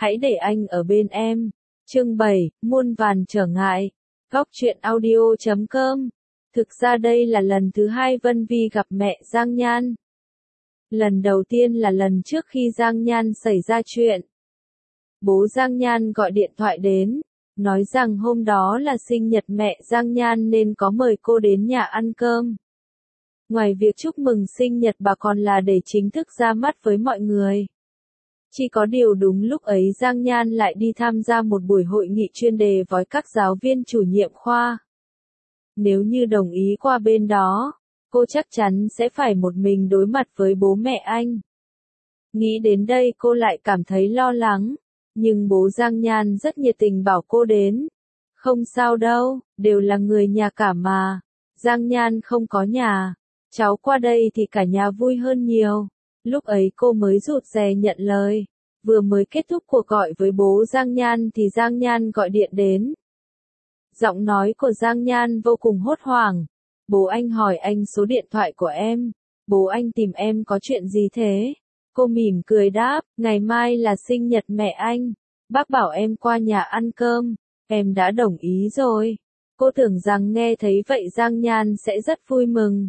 hãy để anh ở bên em. Chương 7, muôn vàn trở ngại. Góc truyện audio.com. Thực ra đây là lần thứ hai Vân Vi gặp mẹ Giang Nhan. Lần đầu tiên là lần trước khi Giang Nhan xảy ra chuyện. Bố Giang Nhan gọi điện thoại đến, nói rằng hôm đó là sinh nhật mẹ Giang Nhan nên có mời cô đến nhà ăn cơm. Ngoài việc chúc mừng sinh nhật bà còn là để chính thức ra mắt với mọi người. Chỉ có điều đúng lúc ấy Giang Nhan lại đi tham gia một buổi hội nghị chuyên đề với các giáo viên chủ nhiệm khoa. Nếu như đồng ý qua bên đó, cô chắc chắn sẽ phải một mình đối mặt với bố mẹ anh. Nghĩ đến đây cô lại cảm thấy lo lắng, nhưng bố Giang Nhan rất nhiệt tình bảo cô đến. Không sao đâu, đều là người nhà cả mà. Giang Nhan không có nhà, cháu qua đây thì cả nhà vui hơn nhiều. Lúc ấy cô mới rụt rè nhận lời. Vừa mới kết thúc cuộc gọi với bố Giang Nhan thì Giang Nhan gọi điện đến. Giọng nói của Giang Nhan vô cùng hốt hoảng. Bố anh hỏi anh số điện thoại của em. Bố anh tìm em có chuyện gì thế? Cô mỉm cười đáp, ngày mai là sinh nhật mẹ anh. Bác bảo em qua nhà ăn cơm. Em đã đồng ý rồi. Cô tưởng rằng nghe thấy vậy Giang Nhan sẽ rất vui mừng.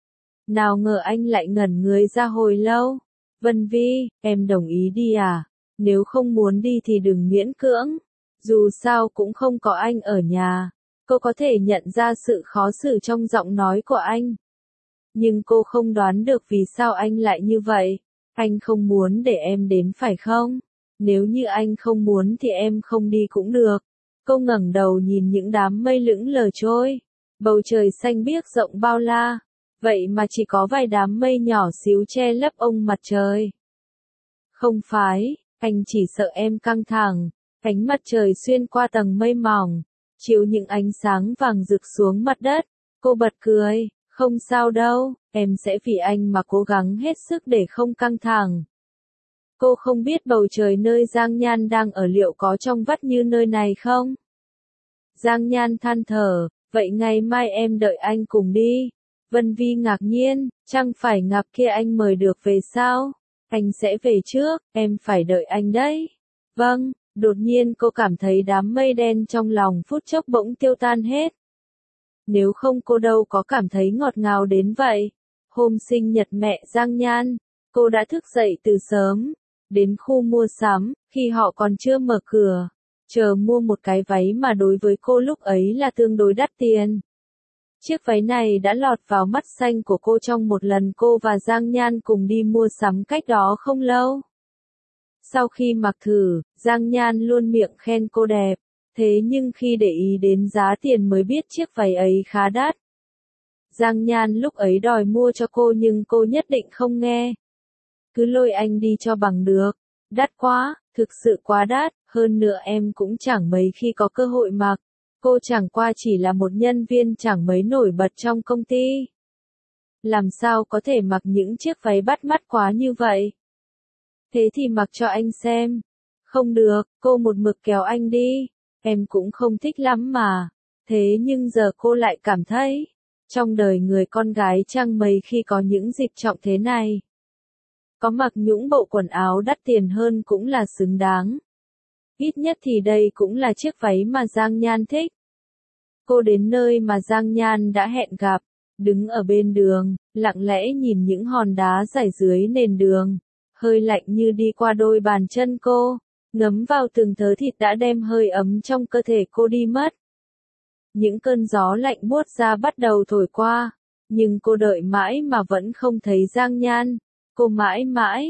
Nào ngờ anh lại ngẩn người ra hồi lâu. Vân Vi, em đồng ý đi à? Nếu không muốn đi thì đừng miễn cưỡng. Dù sao cũng không có anh ở nhà. Cô có thể nhận ra sự khó xử trong giọng nói của anh. Nhưng cô không đoán được vì sao anh lại như vậy. Anh không muốn để em đến phải không? Nếu như anh không muốn thì em không đi cũng được. Cô ngẩng đầu nhìn những đám mây lững lờ trôi. Bầu trời xanh biếc rộng bao la. Vậy mà chỉ có vài đám mây nhỏ xíu che lấp ông mặt trời. Không phải, anh chỉ sợ em căng thẳng. Ánh mặt trời xuyên qua tầng mây mỏng, chiếu những ánh sáng vàng rực xuống mặt đất. Cô bật cười, không sao đâu, em sẽ vì anh mà cố gắng hết sức để không căng thẳng. Cô không biết bầu trời nơi Giang Nhan đang ở liệu có trong vắt như nơi này không? Giang Nhan than thở, vậy ngày mai em đợi anh cùng đi. Vân Vi ngạc nhiên, chẳng phải ngạp kia anh mời được về sao? Anh sẽ về trước, em phải đợi anh đấy. Vâng, đột nhiên cô cảm thấy đám mây đen trong lòng phút chốc bỗng tiêu tan hết. Nếu không cô đâu có cảm thấy ngọt ngào đến vậy. Hôm sinh nhật mẹ Giang Nhan, cô đã thức dậy từ sớm, đến khu mua sắm, khi họ còn chưa mở cửa, chờ mua một cái váy mà đối với cô lúc ấy là tương đối đắt tiền. Chiếc váy này đã lọt vào mắt xanh của cô trong một lần cô và Giang Nhan cùng đi mua sắm cách đó không lâu. Sau khi mặc thử, Giang Nhan luôn miệng khen cô đẹp, thế nhưng khi để ý đến giá tiền mới biết chiếc váy ấy khá đắt. Giang Nhan lúc ấy đòi mua cho cô nhưng cô nhất định không nghe. Cứ lôi anh đi cho bằng được. Đắt quá, thực sự quá đắt, hơn nữa em cũng chẳng mấy khi có cơ hội mặc. Cô chẳng qua chỉ là một nhân viên chẳng mấy nổi bật trong công ty. Làm sao có thể mặc những chiếc váy bắt mắt quá như vậy? Thế thì mặc cho anh xem. Không được, cô một mực kéo anh đi. Em cũng không thích lắm mà. Thế nhưng giờ cô lại cảm thấy, trong đời người con gái chẳng mấy khi có những dịp trọng thế này. Có mặc những bộ quần áo đắt tiền hơn cũng là xứng đáng. Ít nhất thì đây cũng là chiếc váy mà Giang Nhan thích. Cô đến nơi mà Giang Nhan đã hẹn gặp, đứng ở bên đường, lặng lẽ nhìn những hòn đá rải dưới nền đường. Hơi lạnh như đi qua đôi bàn chân cô, ngấm vào từng thớ thịt đã đem hơi ấm trong cơ thể cô đi mất. Những cơn gió lạnh buốt ra bắt đầu thổi qua, nhưng cô đợi mãi mà vẫn không thấy Giang Nhan. Cô mãi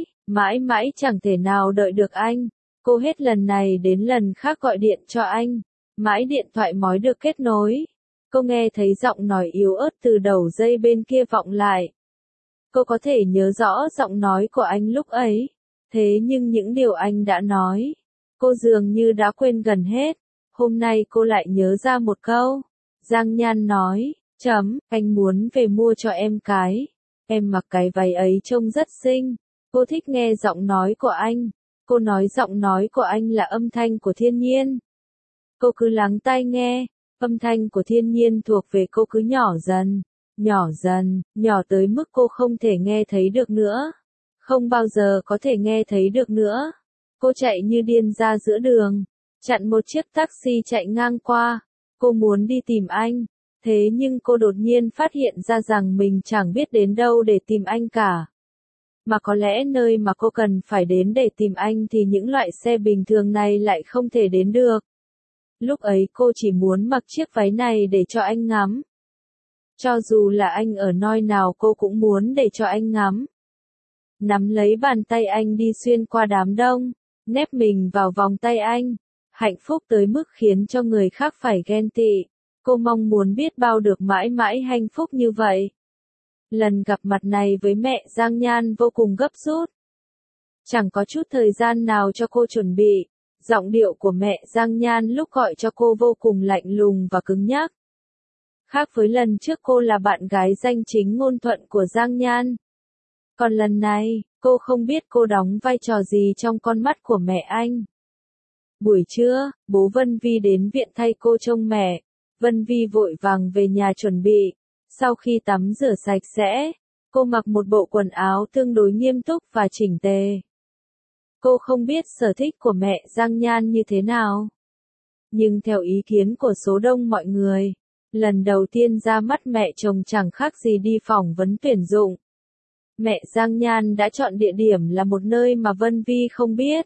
mãi chẳng thể nào đợi được anh. Cô hết lần này đến lần khác gọi điện cho anh, mãi điện thoại mói được kết nối. Cô nghe thấy giọng nói yếu ớt từ đầu dây bên kia vọng lại. Cô có thể nhớ rõ giọng nói của anh lúc ấy, thế nhưng những điều anh đã nói, cô dường như đã quên gần hết. Hôm nay cô lại nhớ ra một câu. Giang Nhan nói, anh muốn về mua cho em cái. Em mặc cái váy ấy trông rất xinh. Cô thích nghe giọng nói của anh. Cô nói giọng nói của anh là âm thanh của thiên nhiên. Cô cứ lắng tai nghe, âm thanh của thiên nhiên thuộc về cô cứ nhỏ dần, nhỏ tới mức cô không thể nghe thấy được nữa. Không bao giờ có thể nghe thấy được nữa. Cô chạy như điên ra giữa đường, chặn một chiếc taxi chạy ngang qua. Cô muốn đi tìm anh, thế nhưng cô đột nhiên phát hiện ra rằng mình chẳng biết đến đâu để tìm anh cả. Mà có lẽ nơi mà cô cần phải đến để tìm anh thì những loại xe bình thường này lại không thể đến được. Lúc ấy cô chỉ muốn mặc chiếc váy này để cho anh ngắm. Cho dù là anh ở nơi nào cô cũng muốn để cho anh ngắm. Nắm lấy bàn tay anh đi xuyên qua đám đông, nép mình vào vòng tay anh. Hạnh phúc tới mức khiến cho người khác phải ghen tị. Cô mong muốn biết bao được mãi mãi hạnh phúc như vậy. Lần gặp mặt này với mẹ Giang Nhan vô cùng gấp rút. Chẳng có chút thời gian nào cho cô chuẩn bị. Giọng điệu của mẹ Giang Nhan lúc gọi cho cô vô cùng lạnh lùng và cứng nhắc. Khác với lần trước cô là bạn gái danh chính ngôn thuận của Giang Nhan. Còn lần này, cô không biết cô đóng vai trò gì trong con mắt của mẹ anh. Buổi trưa, bố Vân Vi đến viện thay cô trông mẹ. Vân Vi vội vàng về nhà chuẩn bị. Sau khi tắm rửa sạch sẽ, cô mặc một bộ quần áo tương đối nghiêm túc và chỉnh tề. Cô không biết sở thích của mẹ Giang Nhan như thế nào. Nhưng theo ý kiến của số đông mọi người, lần đầu tiên ra mắt mẹ chồng chẳng khác gì đi phỏng vấn tuyển dụng. Mẹ Giang Nhan đã chọn địa điểm là một nơi mà Vân Vi không biết.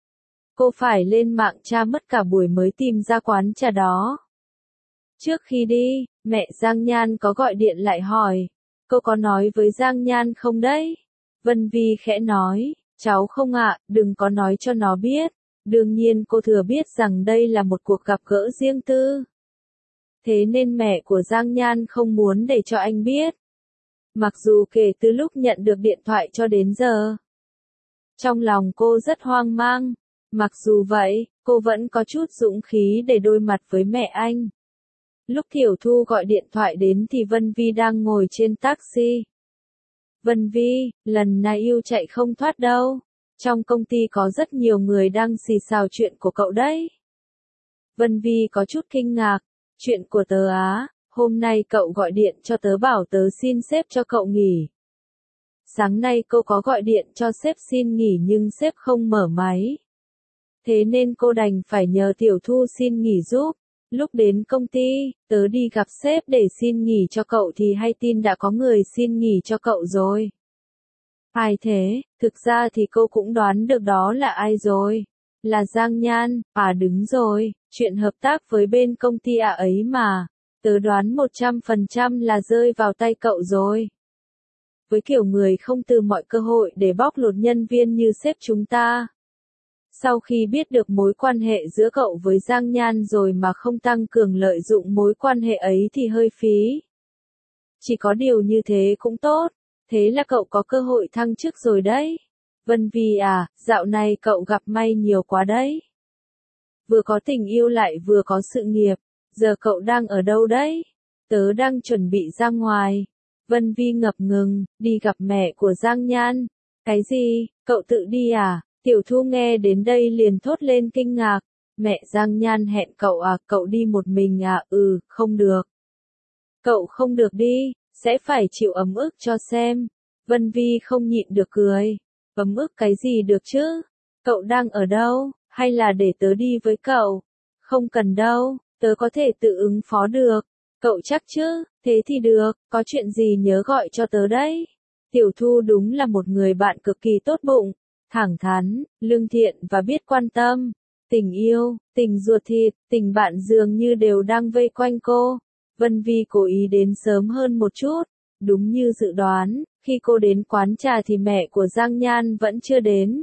Cô phải lên mạng tra mất cả buổi mới tìm ra quán trà đó. Trước khi đi, mẹ Giang Nhan có gọi điện lại hỏi, cô có nói với Giang Nhan không đấy? Vân Vi khẽ nói, cháu không ạ, đừng có nói cho nó biết. Đương nhiên cô thừa biết rằng đây là một cuộc gặp gỡ riêng tư. Thế nên mẹ của Giang Nhan không muốn để cho anh biết. Mặc dù kể từ lúc nhận được điện thoại cho đến giờ, trong lòng cô rất hoang mang. Mặc dù vậy, cô vẫn có chút dũng khí để đối mặt với mẹ anh. Lúc Tiểu Thu gọi điện thoại đến thì Vân Vi đang ngồi trên taxi. Vân Vi, lần này yêu chạy không thoát đâu. Trong công ty có rất nhiều người đang xì xào chuyện của cậu đấy. Vân Vi có chút kinh ngạc. Chuyện của tớ á, hôm nay cậu gọi điện cho tớ bảo tớ xin sếp cho cậu nghỉ. Sáng nay cô có gọi điện cho sếp xin nghỉ nhưng sếp không mở máy. Thế nên cô đành phải nhờ Tiểu Thu xin nghỉ giúp. Lúc đến công ty, tớ đi gặp sếp để xin nghỉ cho cậu thì hay tin đã có người xin nghỉ cho cậu rồi. Ai thế, thực ra thì cô cũng đoán được đó là ai rồi. Là Giang Nhan, đúng rồi, chuyện hợp tác với bên công ty ấy mà. Tớ đoán 100% là rơi vào tay cậu rồi. Với kiểu người không từ mọi cơ hội để bóc lột nhân viên như sếp chúng ta. Sau khi biết được mối quan hệ giữa cậu với Giang Nhan rồi mà không tăng cường lợi dụng mối quan hệ ấy thì hơi phí. Chỉ có điều như thế cũng tốt, thế là cậu có cơ hội thăng chức rồi đấy. Vân Vi à, dạo này cậu gặp may nhiều quá đấy. Vừa có tình yêu lại vừa có sự nghiệp, giờ cậu đang ở đâu đấy? Tớ đang chuẩn bị ra ngoài. Vân Vi ngập ngừng, đi gặp mẹ của Giang Nhan. Cái gì, cậu tự đi à? Tiểu Thu nghe đến đây liền thốt lên kinh ngạc. Mẹ Giang Nhan hẹn cậu à, cậu đi một mình à? Không được. Cậu không được đi, sẽ phải chịu ấm ức cho xem. Vân Vi không nhịn được cười. Ấm ức cái gì được chứ? Cậu đang ở đâu, hay là để tớ đi với cậu? Không cần đâu, tớ có thể tự ứng phó được. Cậu chắc chứ, thế thì được, có chuyện gì nhớ gọi cho tớ đấy. Tiểu Thu đúng là một người bạn cực kỳ tốt bụng, thẳng thắn, lương thiện và biết quan tâm. Tình yêu, tình ruột thịt, tình bạn dường như đều đang vây quanh cô. Vân Vi cố ý đến sớm hơn một chút. Đúng như dự đoán, khi cô đến quán trà thì mẹ của Giang Nhan vẫn chưa đến.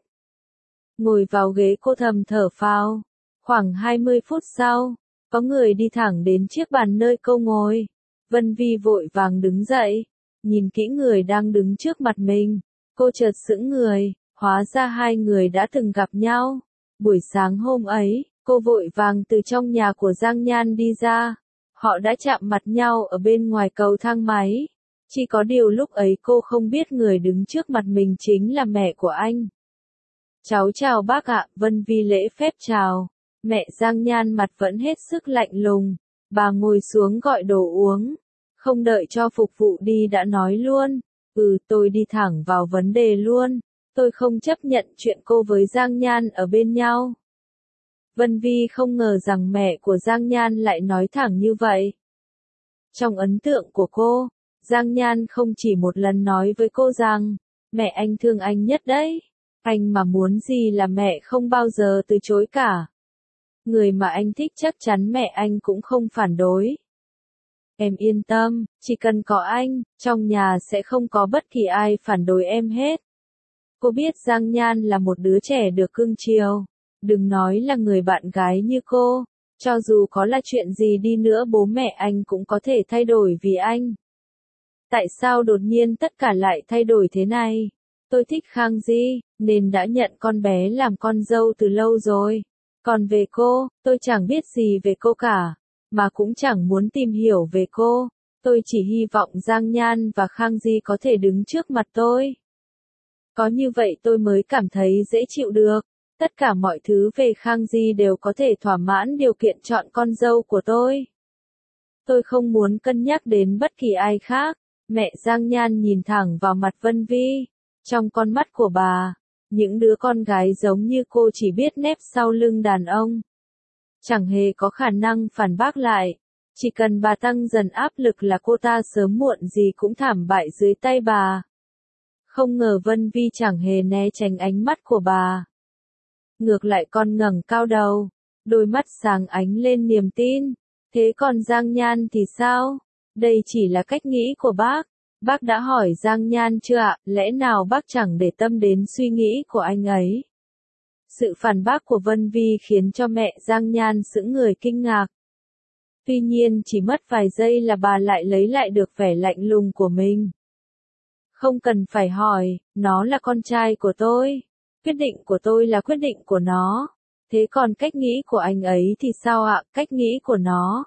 Ngồi vào ghế cô thầm thở phào. Khoảng 20 phút sau, có người đi thẳng đến chiếc bàn nơi cô ngồi. Vân Vi vội vàng đứng dậy, nhìn kỹ người đang đứng trước mặt mình. Cô chợt sững người, hóa ra hai người đã từng gặp nhau. Buổi sáng hôm ấy, cô vội vàng từ trong nhà của Giang Nhan đi ra. Họ đã chạm mặt nhau ở bên ngoài cầu thang máy. Chỉ có điều lúc ấy cô không biết người đứng trước mặt mình chính là mẹ của anh. Cháu chào bác ạ, Vân Vi lễ phép chào. Mẹ Giang Nhan mặt vẫn hết sức lạnh lùng. Bà ngồi xuống gọi đồ uống. Không đợi cho phục vụ đi đã nói luôn. Tôi đi thẳng vào vấn đề luôn. Tôi không chấp nhận chuyện cô với Giang Nhan ở bên nhau. Vân Vi không ngờ rằng mẹ của Giang Nhan lại nói thẳng như vậy. Trong ấn tượng của cô, Giang Nhan không chỉ một lần nói với cô rằng, mẹ anh thương anh nhất đấy. Anh mà muốn gì là mẹ không bao giờ từ chối cả. Người mà anh thích chắc chắn mẹ anh cũng không phản đối. Em yên tâm, chỉ cần có anh, trong nhà sẽ không có bất kỳ ai phản đối em hết. Cô biết Giang Nhan là một đứa trẻ được cưng chiều. Đừng nói là người bạn gái như cô, cho dù có là chuyện gì đi nữa bố mẹ anh cũng có thể thay đổi vì anh. Tại sao đột nhiên tất cả lại thay đổi thế này? Tôi thích Khang Di, nên đã nhận con bé làm con dâu từ lâu rồi. Còn về cô, tôi chẳng biết gì về cô cả, mà cũng chẳng muốn tìm hiểu về cô. Tôi chỉ hy vọng Giang Nhan và Khang Di có thể đứng trước mặt tôi. Có như vậy tôi mới cảm thấy dễ chịu được. Tất cả mọi thứ về Khang Di đều có thể thỏa mãn điều kiện chọn con dâu của tôi. Tôi không muốn cân nhắc đến bất kỳ ai khác. Mẹ Giang Nhan nhìn thẳng vào mặt Vân Vi. Trong con mắt của bà, những đứa con gái giống như cô chỉ biết nép sau lưng đàn ông. Chẳng hề có khả năng phản bác lại. Chỉ cần bà tăng dần áp lực là cô ta sớm muộn gì cũng thảm bại dưới tay bà. Không ngờ Vân Vi chẳng hề né tránh ánh mắt của bà. Ngược lại còn ngẩng cao đầu, đôi mắt sáng ánh lên niềm tin. Thế còn Giang Nhan thì sao? Đây chỉ là cách nghĩ của bác. Bác đã hỏi Giang Nhan chưa ạ? Lẽ nào bác chẳng để tâm đến suy nghĩ của anh ấy? Sự phản bác của Vân Vi khiến cho mẹ Giang Nhan sững người kinh ngạc. Tuy nhiên chỉ mất vài giây là bà lại lấy lại được vẻ lạnh lùng của mình. Không cần phải hỏi, nó là con trai của tôi. Quyết định của tôi là quyết định của nó. Thế còn cách nghĩ của anh ấy thì sao ạ? Cách nghĩ của nó.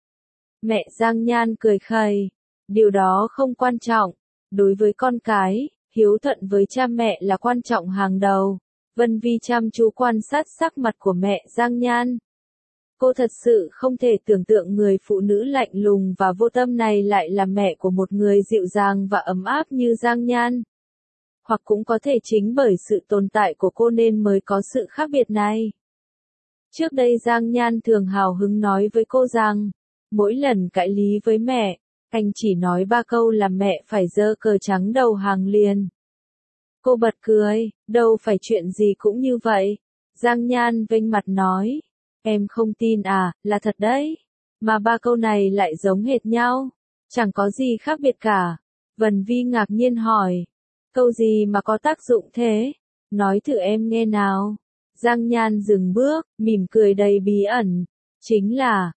Mẹ Giang Nhan cười khẩy. Điều đó không quan trọng. Đối với con cái, hiếu thuận với cha mẹ là quan trọng hàng đầu. Vân Vi chăm chú quan sát sắc mặt của mẹ Giang Nhan. Cô thật sự không thể tưởng tượng người phụ nữ lạnh lùng và vô tâm này lại là mẹ của một người dịu dàng và ấm áp như Giang Nhan. Hoặc cũng có thể chính bởi sự tồn tại của cô nên mới có sự khác biệt này. Trước đây Giang Nhan thường hào hứng nói với cô rằng, mỗi lần cãi lý với mẹ, anh chỉ nói 3 câu là mẹ phải giơ cờ trắng đầu hàng liền. Cô bật cười, đâu phải chuyện gì cũng như vậy. Giang Nhan vênh mặt nói, em không tin à, là thật đấy. Mà 3 câu này lại giống hệt nhau, chẳng có gì khác biệt cả. Vân Vi ngạc nhiên hỏi, câu gì mà có tác dụng thế? Nói thử em nghe nào. Giang Nhan dừng bước, mỉm cười đầy bí ẩn. Chính là,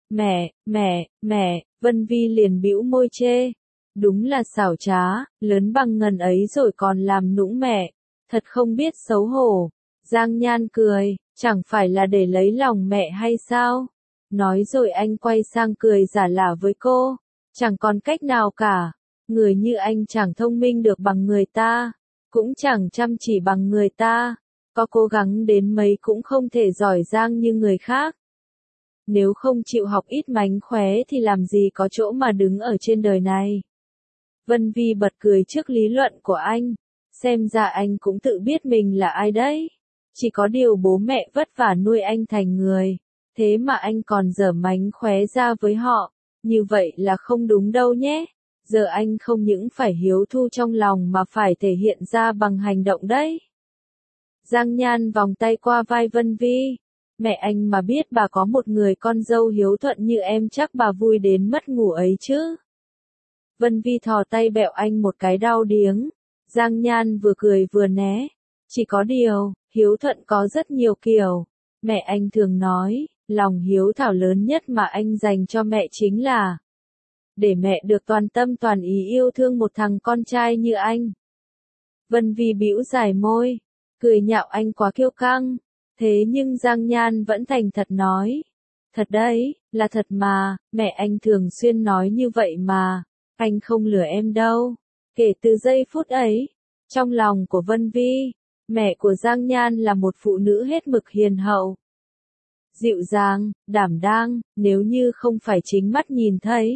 mẹ, Vân Vi liền bĩu môi chê. Đúng là xảo trá, lớn bằng ngần ấy rồi còn làm nũng mẹ. Thật không biết xấu hổ. Giang Nhan cười, chẳng phải là để lấy lòng mẹ hay sao? Nói rồi anh quay sang cười giả lả với cô. Chẳng còn cách nào cả. Người như anh chẳng thông minh được bằng người ta. Cũng chẳng chăm chỉ bằng người ta. Có cố gắng đến mấy cũng không thể giỏi giang như người khác. Nếu không chịu học ít mánh khóe thì làm gì có chỗ mà đứng ở trên đời này. Vân Vi bật cười trước lý luận của anh. Xem ra anh cũng tự biết mình là ai đấy. Chỉ có điều bố mẹ vất vả nuôi anh thành người. Thế mà anh còn dở mánh khóe ra với họ. Như vậy là không đúng đâu nhé. Giờ anh không những phải hiếu thu trong lòng mà phải thể hiện ra bằng hành động đấy. Giang Nhan vòng tay qua vai Vân Vi. Mẹ anh mà biết bà có một người con dâu hiếu thuận như em chắc bà vui đến mất ngủ ấy chứ. Vân Vi thò tay bẹo anh một cái đau điếng. Giang Nhan vừa cười vừa né. Chỉ có điều, hiếu thuận có rất nhiều kiểu. Mẹ anh thường nói, lòng hiếu thảo lớn nhất mà anh dành cho mẹ chính là để mẹ được toàn tâm toàn ý yêu thương một thằng con trai như anh. Vân Vi bĩu dài môi, cười nhạo anh quá kiêu căng. Thế nhưng Giang Nhan vẫn thành thật nói. Thật đấy, là thật mà, mẹ anh thường xuyên nói như vậy mà. Anh không lừa em đâu. Kể từ giây phút ấy, trong lòng của Vân Vi, mẹ của Giang Nhan là một phụ nữ hết mực hiền hậu. Dịu dàng, đảm đang, nếu như không phải chính mắt nhìn thấy,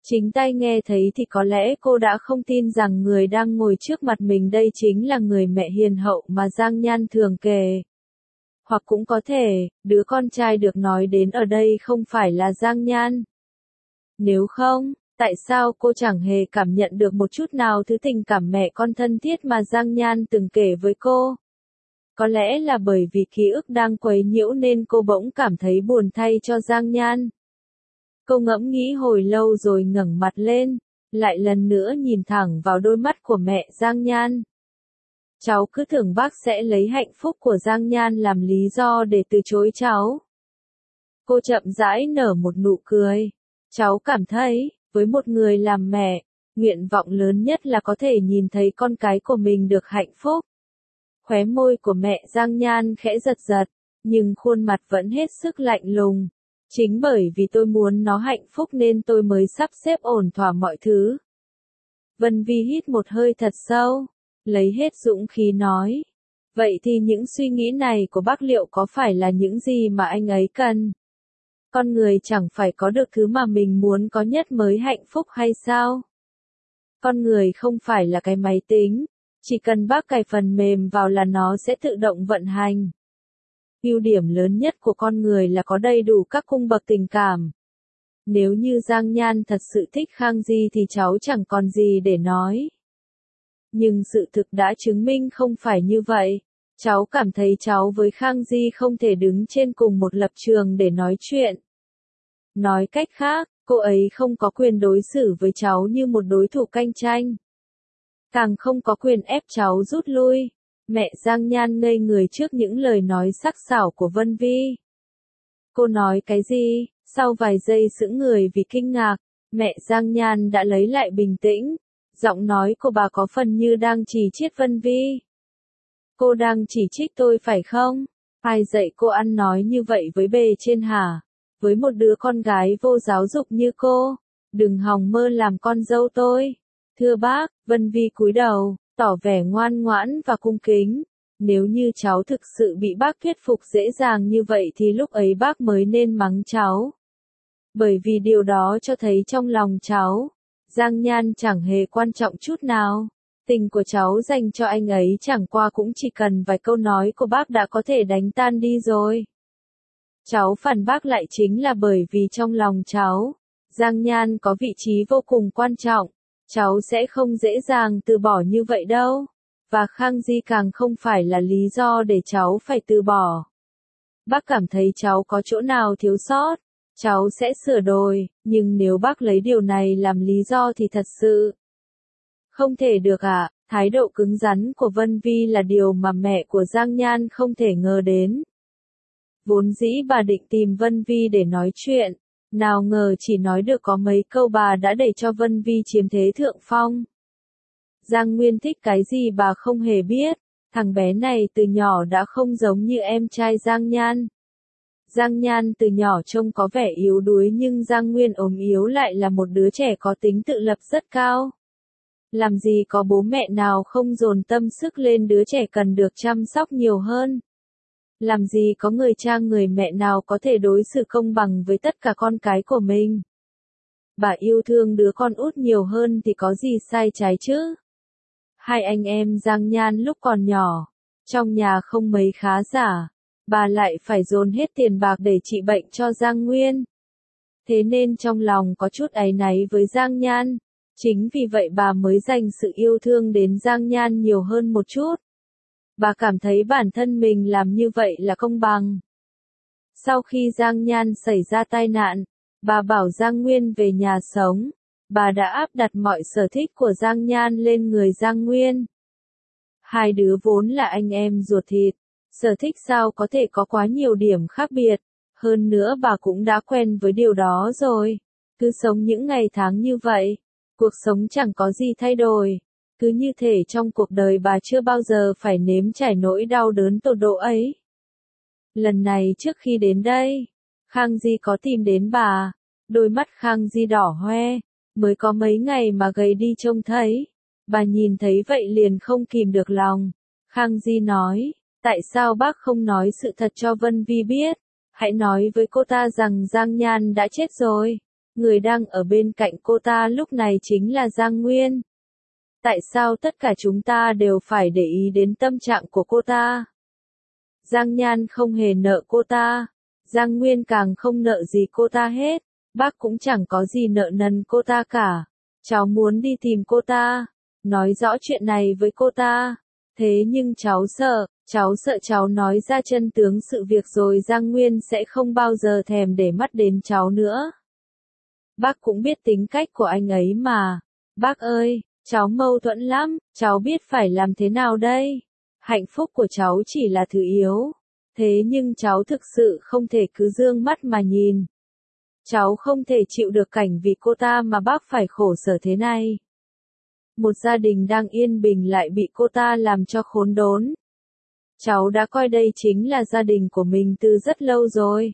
Chính tai nghe thấy thì có lẽ cô đã không tin rằng người đang ngồi trước mặt mình đây chính là người mẹ hiền hậu mà Giang Nhan thường kể. Hoặc cũng có thể, đứa con trai được nói đến ở đây không phải là Giang Nhan. Nếu không, tại sao cô chẳng hề cảm nhận được một chút nào thứ tình cảm mẹ con thân thiết mà Giang Nhan từng kể với cô? Có lẽ là bởi vì ký ức đang quấy nhiễu nên cô bỗng cảm thấy buồn thay cho Giang Nhan. Cô ngẫm nghĩ hồi lâu rồi ngẩng mặt lên, lại lần nữa nhìn thẳng vào đôi mắt của mẹ Giang Nhan. Cháu cứ tưởng bác sẽ lấy hạnh phúc của Giang Nhan làm lý do để từ chối cháu. Cô chậm rãi nở một nụ cười. Cháu cảm thấy, với một người làm mẹ, nguyện vọng lớn nhất là có thể nhìn thấy con cái của mình được hạnh phúc. Khóe môi của mẹ Giang Nhan khẽ giật giật, nhưng khuôn mặt vẫn hết sức lạnh lùng. Chính bởi vì tôi muốn nó hạnh phúc nên tôi mới sắp xếp ổn thỏa mọi thứ. Vân Vi hít một hơi thật sâu, lấy hết dũng khí nói. Vậy thì những suy nghĩ này của bác liệu có phải là những gì mà anh ấy cần? Con người chẳng phải có được thứ mà mình muốn có nhất mới hạnh phúc hay sao? Con người không phải là cái máy tính, chỉ cần bác cài phần mềm vào là nó sẽ tự động vận hành. Ưu điểm lớn nhất của con người là có đầy đủ các cung bậc tình cảm. Nếu như Giang Nhan thật sự thích Khang Di thì cháu chẳng còn gì để nói. Nhưng sự thực đã chứng minh không phải như vậy. Cháu cảm thấy cháu với Khang Di không thể đứng trên cùng một lập trường để nói chuyện. Nói cách khác, cô ấy không có quyền đối xử với cháu như một đối thủ cạnh tranh. Càng không có quyền ép cháu rút lui. Mẹ Giang Nhan ngây người trước những lời nói sắc sảo của Vân Vi. Cô nói cái gì? Sau vài giây sững người vì kinh ngạc, mẹ Giang Nhan đã lấy lại bình tĩnh. Giọng nói của bà có phần như đang chỉ trích Vân Vi. Cô đang chỉ trích tôi phải không? Ai dạy cô ăn nói như vậy với bề trên hả? Với một đứa con gái vô giáo dục như cô, đừng hòng mơ làm con dâu tôi. Thưa bác, Vân Vi cúi đầu, tỏ vẻ ngoan ngoãn và cung kính. Nếu như cháu thực sự bị bác thuyết phục dễ dàng như vậy thì lúc ấy bác mới nên mắng cháu. Bởi vì điều đó cho thấy trong lòng cháu, Giang Nhan chẳng hề quan trọng chút nào. Tình của cháu dành cho anh ấy chẳng qua cũng chỉ cần vài câu nói của bác đã có thể đánh tan đi rồi. Cháu phản bác lại chính là bởi vì trong lòng cháu, Giang Nhan có vị trí vô cùng quan trọng. Cháu sẽ không dễ dàng từ bỏ như vậy đâu. Và Khang Di càng không phải là lý do để cháu phải từ bỏ. Bác cảm thấy cháu có chỗ nào thiếu sót, cháu sẽ sửa đổi, nhưng nếu bác lấy điều này làm lý do thì thật sự không thể được ạ. Thái độ cứng rắn của Vân Vi là điều mà mẹ của Giang Nhan không thể ngờ đến. Vốn dĩ bà định tìm Vân Vi để nói chuyện, nào ngờ chỉ nói được có mấy câu bà đã để cho Vân Vi chiếm thế thượng phong. Giang Nguyên thích cái gì bà không hề biết, thằng bé này từ nhỏ đã không giống như em trai Giang Nhan. Giang Nhan từ nhỏ trông có vẻ yếu đuối nhưng Giang Nguyên ốm yếu lại là một đứa trẻ có tính tự lập rất cao. Làm gì có bố mẹ nào không dồn tâm sức lên đứa trẻ cần được chăm sóc nhiều hơn. Làm gì có người cha người mẹ nào có thể đối xử công bằng với tất cả con cái của mình. Bà yêu thương đứa con út nhiều hơn thì có gì sai trái chứ? Hai anh em Giang Nhan lúc còn nhỏ, trong nhà không mấy khá giả, bà lại phải dồn hết tiền bạc để trị bệnh cho Giang Nguyên. Thế nên trong lòng có chút áy náy với Giang Nhan, chính vì vậy bà mới dành sự yêu thương đến Giang Nhan nhiều hơn một chút. Bà cảm thấy bản thân mình làm như vậy là công bằng. Sau khi Giang Nhan xảy ra tai nạn, bà bảo Giang Nguyên về nhà sống. Bà đã áp đặt mọi sở thích của Giang Nhan lên người Giang Nguyên. Hai đứa vốn là anh em ruột thịt, sở thích sao có thể có quá nhiều điểm khác biệt. Hơn nữa bà cũng đã quen với điều đó rồi. Cứ sống những ngày tháng như vậy, cuộc sống chẳng có gì thay đổi. Cứ như thể trong cuộc đời bà chưa bao giờ phải nếm trải nỗi đau đớn tột độ ấy. Lần này trước khi đến đây, Khang Di có tìm đến bà. Đôi mắt Khang Di đỏ hoe, mới có mấy ngày mà gầy đi trông thấy. Bà nhìn thấy vậy liền không kìm được lòng. Khang Di nói, tại sao bác không nói sự thật cho Vân Vi biết? Hãy nói với cô ta rằng Giang Nhan đã chết rồi. Người đang ở bên cạnh cô ta lúc này chính là Giang Nguyên. Tại sao tất cả chúng ta đều phải để ý đến tâm trạng của cô ta? Giang Nhan không hề nợ cô ta. Giang Nguyên càng không nợ gì cô ta hết. Bác cũng chẳng có gì nợ nần cô ta cả. Cháu muốn đi tìm cô ta, nói rõ chuyện này với cô ta. Thế nhưng cháu sợ cháu nói ra chân tướng sự việc rồi Giang Nguyên sẽ không bao giờ thèm để mắt đến cháu nữa. Bác cũng biết tính cách của anh ấy mà. Bác ơi, cháu mâu thuẫn lắm, cháu biết phải làm thế nào đây? Hạnh phúc của cháu chỉ là thứ yếu. Thế nhưng cháu thực sự không thể cứ dương mắt mà nhìn. Cháu không thể chịu được cảnh vì cô ta mà bác phải khổ sở thế này. Một gia đình đang yên bình lại bị cô ta làm cho khốn đốn. Cháu đã coi đây chính là gia đình của mình từ rất lâu rồi.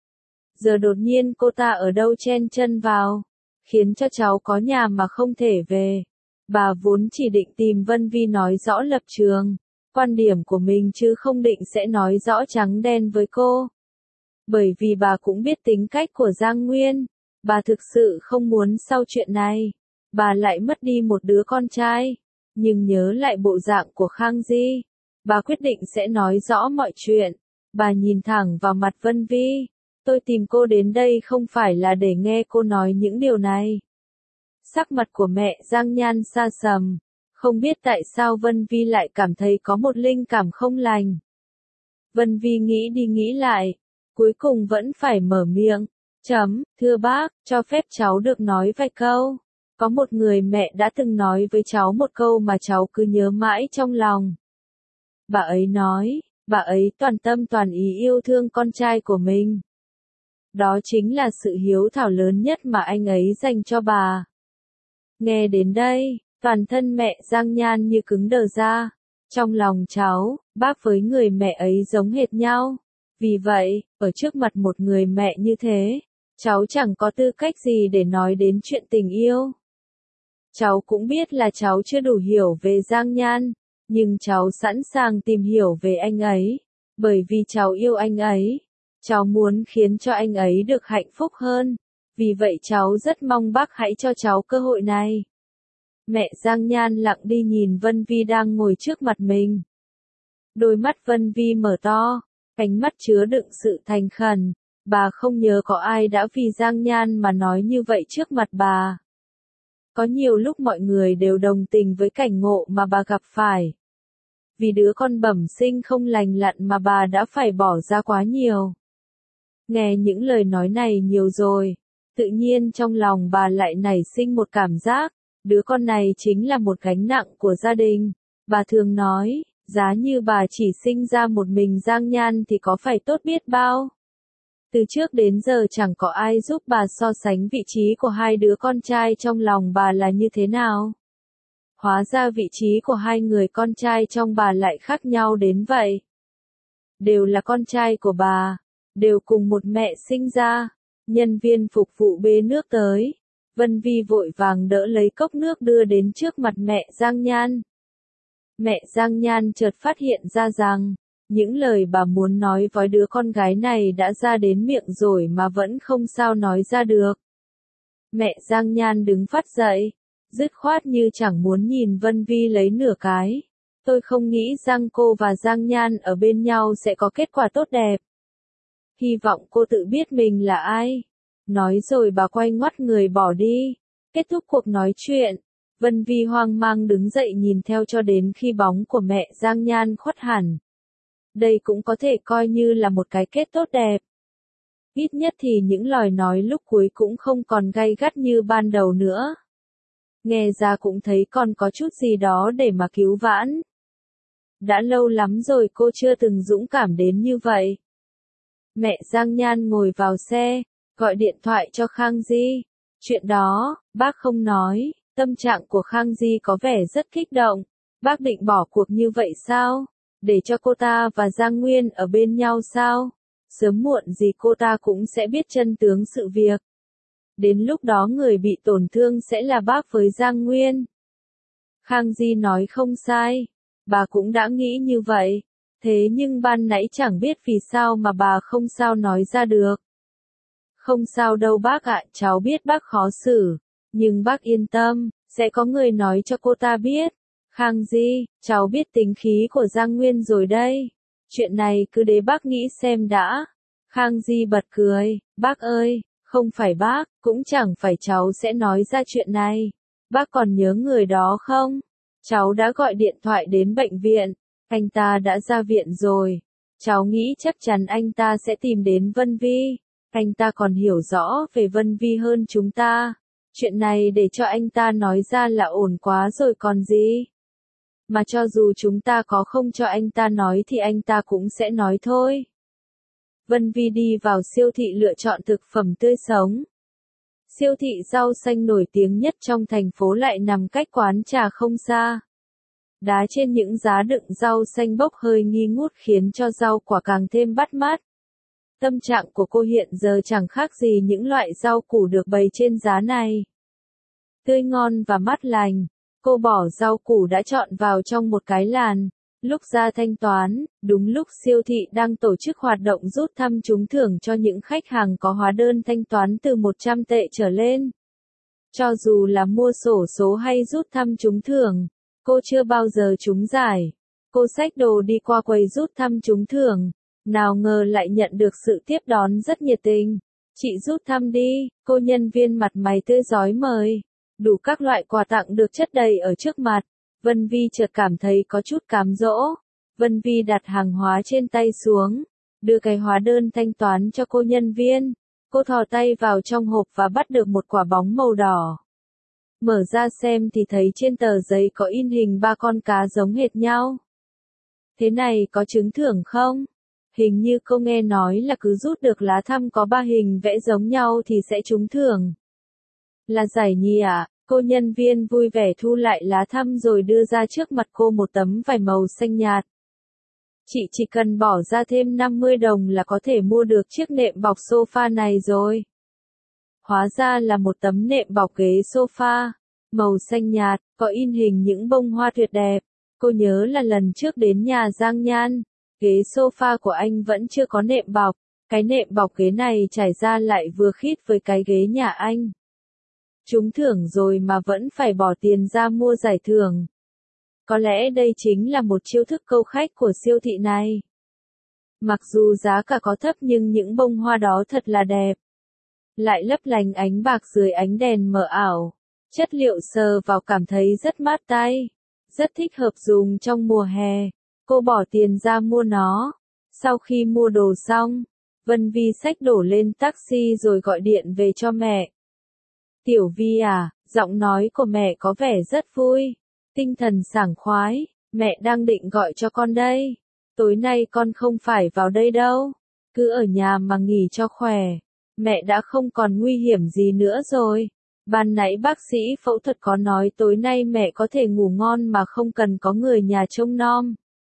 Giờ đột nhiên cô ta ở đâu chen chân vào, khiến cho cháu có nhà mà không thể về. Bà vốn chỉ định tìm Vân Vi nói rõ lập trường, quan điểm của mình chứ không định sẽ nói rõ trắng đen với cô. Bởi vì bà cũng biết tính cách của Giang Nguyên, bà thực sự không muốn sau chuyện này, bà lại mất đi một đứa con trai. Nhưng nhớ lại bộ dạng của Khang Di, bà quyết định sẽ nói rõ mọi chuyện. Bà nhìn thẳng vào mặt Vân Vi. Tôi tìm cô đến đây không phải là để nghe cô nói những điều này. Sắc mặt của mẹ Giang Nhan sa sầm. Không biết tại sao Vân Vi lại cảm thấy có một linh cảm không lành. Vân Vi nghĩ đi nghĩ lại, cuối cùng vẫn phải mở miệng. Thưa bác, cho phép cháu được nói vài câu. Có một người mẹ đã từng nói với cháu một câu mà cháu cứ nhớ mãi trong lòng. Bà ấy nói, bà ấy toàn tâm toàn ý yêu thương con trai của mình. Đó chính là sự hiếu thảo lớn nhất mà anh ấy dành cho bà. Nghe đến đây, toàn thân mẹ Giang Nhan như cứng đờ ra. Trong lòng cháu, bác với người mẹ ấy giống hệt nhau. Vì vậy, ở trước mặt một người mẹ như thế, cháu chẳng có tư cách gì để nói đến chuyện tình yêu. Cháu cũng biết là cháu chưa đủ hiểu về Giang Nhan, nhưng cháu sẵn sàng tìm hiểu về anh ấy, bởi vì cháu yêu anh ấy. Cháu muốn khiến cho anh ấy được hạnh phúc hơn, vì vậy cháu rất mong bác hãy cho cháu cơ hội này. Mẹ Giang Nhan lặng đi nhìn Vân Vi đang ngồi trước mặt mình. Đôi mắt Vân Vi mở to, ánh mắt chứa đựng sự thành khẩn. Bà không nhớ có ai đã vì Giang Nhan mà nói như vậy trước mặt bà. Có nhiều lúc mọi người đều đồng tình với cảnh ngộ mà bà gặp phải. Vì đứa con bẩm sinh không lành lặn mà bà đã phải bỏ ra quá nhiều. Nghe những lời nói này nhiều rồi, tự nhiên trong lòng bà lại nảy sinh một cảm giác, đứa con này chính là một gánh nặng của gia đình. Bà thường nói, giá như bà chỉ sinh ra một mình Giang Nhan thì có phải tốt biết bao. Từ trước đến giờ chẳng có ai giúp bà so sánh vị trí của hai đứa con trai trong lòng bà là như thế nào. Hóa ra vị trí của hai người con trai trong bà lại khác nhau đến vậy. Đều là con trai của bà, đều cùng một mẹ sinh ra. Nhân viên phục vụ bê nước tới. Vân Vi vội vàng đỡ lấy cốc nước đưa đến trước mặt mẹ Giang Nhan. Mẹ Giang Nhan chợt phát hiện ra rằng, những lời bà muốn nói với đứa con gái này đã ra đến miệng rồi mà vẫn không sao nói ra được. Mẹ Giang Nhan đứng phát dậy, dứt khoát như chẳng muốn nhìn Vân Vi lấy nửa cái. Tôi không nghĩ rằng cô và Giang Nhan ở bên nhau sẽ có kết quả tốt đẹp. Hy vọng cô tự biết mình là ai. Nói rồi bà quay ngoắt người bỏ đi. Kết thúc cuộc nói chuyện, Vân Vi hoang mang đứng dậy nhìn theo cho đến khi bóng của mẹ Giang Nhan khuất hẳn. Đây cũng có thể coi như là một cái kết tốt đẹp. Ít nhất thì những lời nói lúc cuối cũng không còn gay gắt như ban đầu nữa. Nghe ra cũng thấy còn có chút gì đó để mà cứu vãn. Đã lâu lắm rồi cô chưa từng dũng cảm đến như vậy. Mẹ Giang Nhan ngồi vào xe, gọi điện thoại cho Khang Di. Chuyện đó, bác không nói, tâm trạng của Khang Di có vẻ rất kích động. Bác định bỏ cuộc như vậy sao? Để cho cô ta và Giang Nguyên ở bên nhau sao? Sớm muộn gì cô ta cũng sẽ biết chân tướng sự việc. Đến lúc đó người bị tổn thương sẽ là bác với Giang Nguyên. Khang Di nói không sai. Bà cũng đã nghĩ như vậy. Thế nhưng ban nãy chẳng biết vì sao mà bà không sao nói ra được. Không sao đâu bác ạ, cháu biết bác khó xử. Nhưng bác yên tâm, sẽ có người nói cho cô ta biết. Khang Di, cháu biết tính khí của Giang Nguyên rồi đây. Chuyện này cứ để bác nghĩ xem đã. Khang Di bật cười, bác ơi, không phải bác, cũng chẳng phải cháu sẽ nói ra chuyện này. Bác còn nhớ người đó không? Cháu đã gọi điện thoại đến bệnh viện, anh ta đã ra viện rồi. Cháu nghĩ chắc chắn anh ta sẽ tìm đến Vân Vi. Anh ta còn hiểu rõ về Vân Vi hơn chúng ta. Chuyện này để cho anh ta nói ra là ổn quá rồi còn gì. Mà cho dù chúng ta có không cho anh ta nói thì anh ta cũng sẽ nói thôi. Vân Vi đi vào siêu thị lựa chọn thực phẩm tươi sống. Siêu thị rau xanh nổi tiếng nhất trong thành phố lại nằm cách quán trà không xa. Đá trên những giá đựng rau xanh bốc hơi nghi ngút khiến cho rau quả càng thêm bắt mắt. Tâm trạng của cô hiện giờ chẳng khác gì những loại rau củ được bày trên giá này. Tươi ngon và mát lành, cô bỏ rau củ đã chọn vào trong một cái làn. Lúc ra thanh toán, đúng lúc siêu thị đang tổ chức hoạt động rút thăm trúng thưởng cho những khách hàng có hóa đơn thanh toán từ 100 tệ trở lên. Cho dù là mua xổ số hay rút thăm trúng thưởng, cô chưa bao giờ trúng giải. Cô xách đồ đi qua quầy rút thăm trúng thưởng, nào ngờ lại nhận được sự tiếp đón rất nhiệt tình. Chị rút thăm đi, cô nhân viên mặt mày tươi rói mời. Đủ các loại quà tặng được chất đầy ở trước mặt. Vân Vi chợt cảm thấy có chút cám dỗ. Vân Vi đặt hàng hóa trên tay xuống, đưa cái hóa đơn thanh toán cho cô nhân viên. Cô thò tay vào trong hộp và bắt được một quả bóng màu đỏ. Mở ra xem thì thấy trên tờ giấy có in hình 3 con cá giống hệt nhau. Thế này có trúng thưởng không? Hình như cô nghe nói là cứ rút được lá thăm có 3 hình vẽ giống nhau thì sẽ trúng thưởng. Là giải nhì à? Cô nhân viên vui vẻ thu lại lá thăm rồi đưa ra trước mặt cô một tấm vải màu xanh nhạt. Chị chỉ cần bỏ ra thêm 50 đồng là có thể mua được chiếc nệm bọc sofa này rồi. Hóa ra là một tấm nệm bọc ghế sofa, màu xanh nhạt, có in hình những bông hoa tuyệt đẹp. Cô nhớ là lần trước đến nhà Giang Nhan, ghế sofa của anh vẫn chưa có nệm bọc. Cái nệm bọc ghế này trải ra lại vừa khít với cái ghế nhà anh. Trúng thưởng rồi mà vẫn phải bỏ tiền ra mua giải thưởng. Có lẽ đây chính là một chiêu thức câu khách của siêu thị này. Mặc dù giá cả có thấp nhưng những bông hoa đó thật là đẹp. Lại lấp lánh ánh bạc dưới ánh đèn mờ ảo. Chất liệu sờ vào cảm thấy rất mát tay. Rất thích hợp dùng trong mùa hè. Cô bỏ tiền ra mua nó. Sau khi mua đồ xong, Vân Vi xách đổ lên taxi rồi gọi điện về cho mẹ. Tiểu Vi à, giọng nói của mẹ có vẻ rất vui. Tinh thần sảng khoái, mẹ đang định gọi cho con đây. Tối nay con không phải vào đây đâu. Cứ ở nhà mà nghỉ cho khỏe. Mẹ đã không còn nguy hiểm gì nữa rồi. Ban nãy bác sĩ phẫu thuật có nói tối nay mẹ có thể ngủ ngon mà không cần có người nhà trông nom.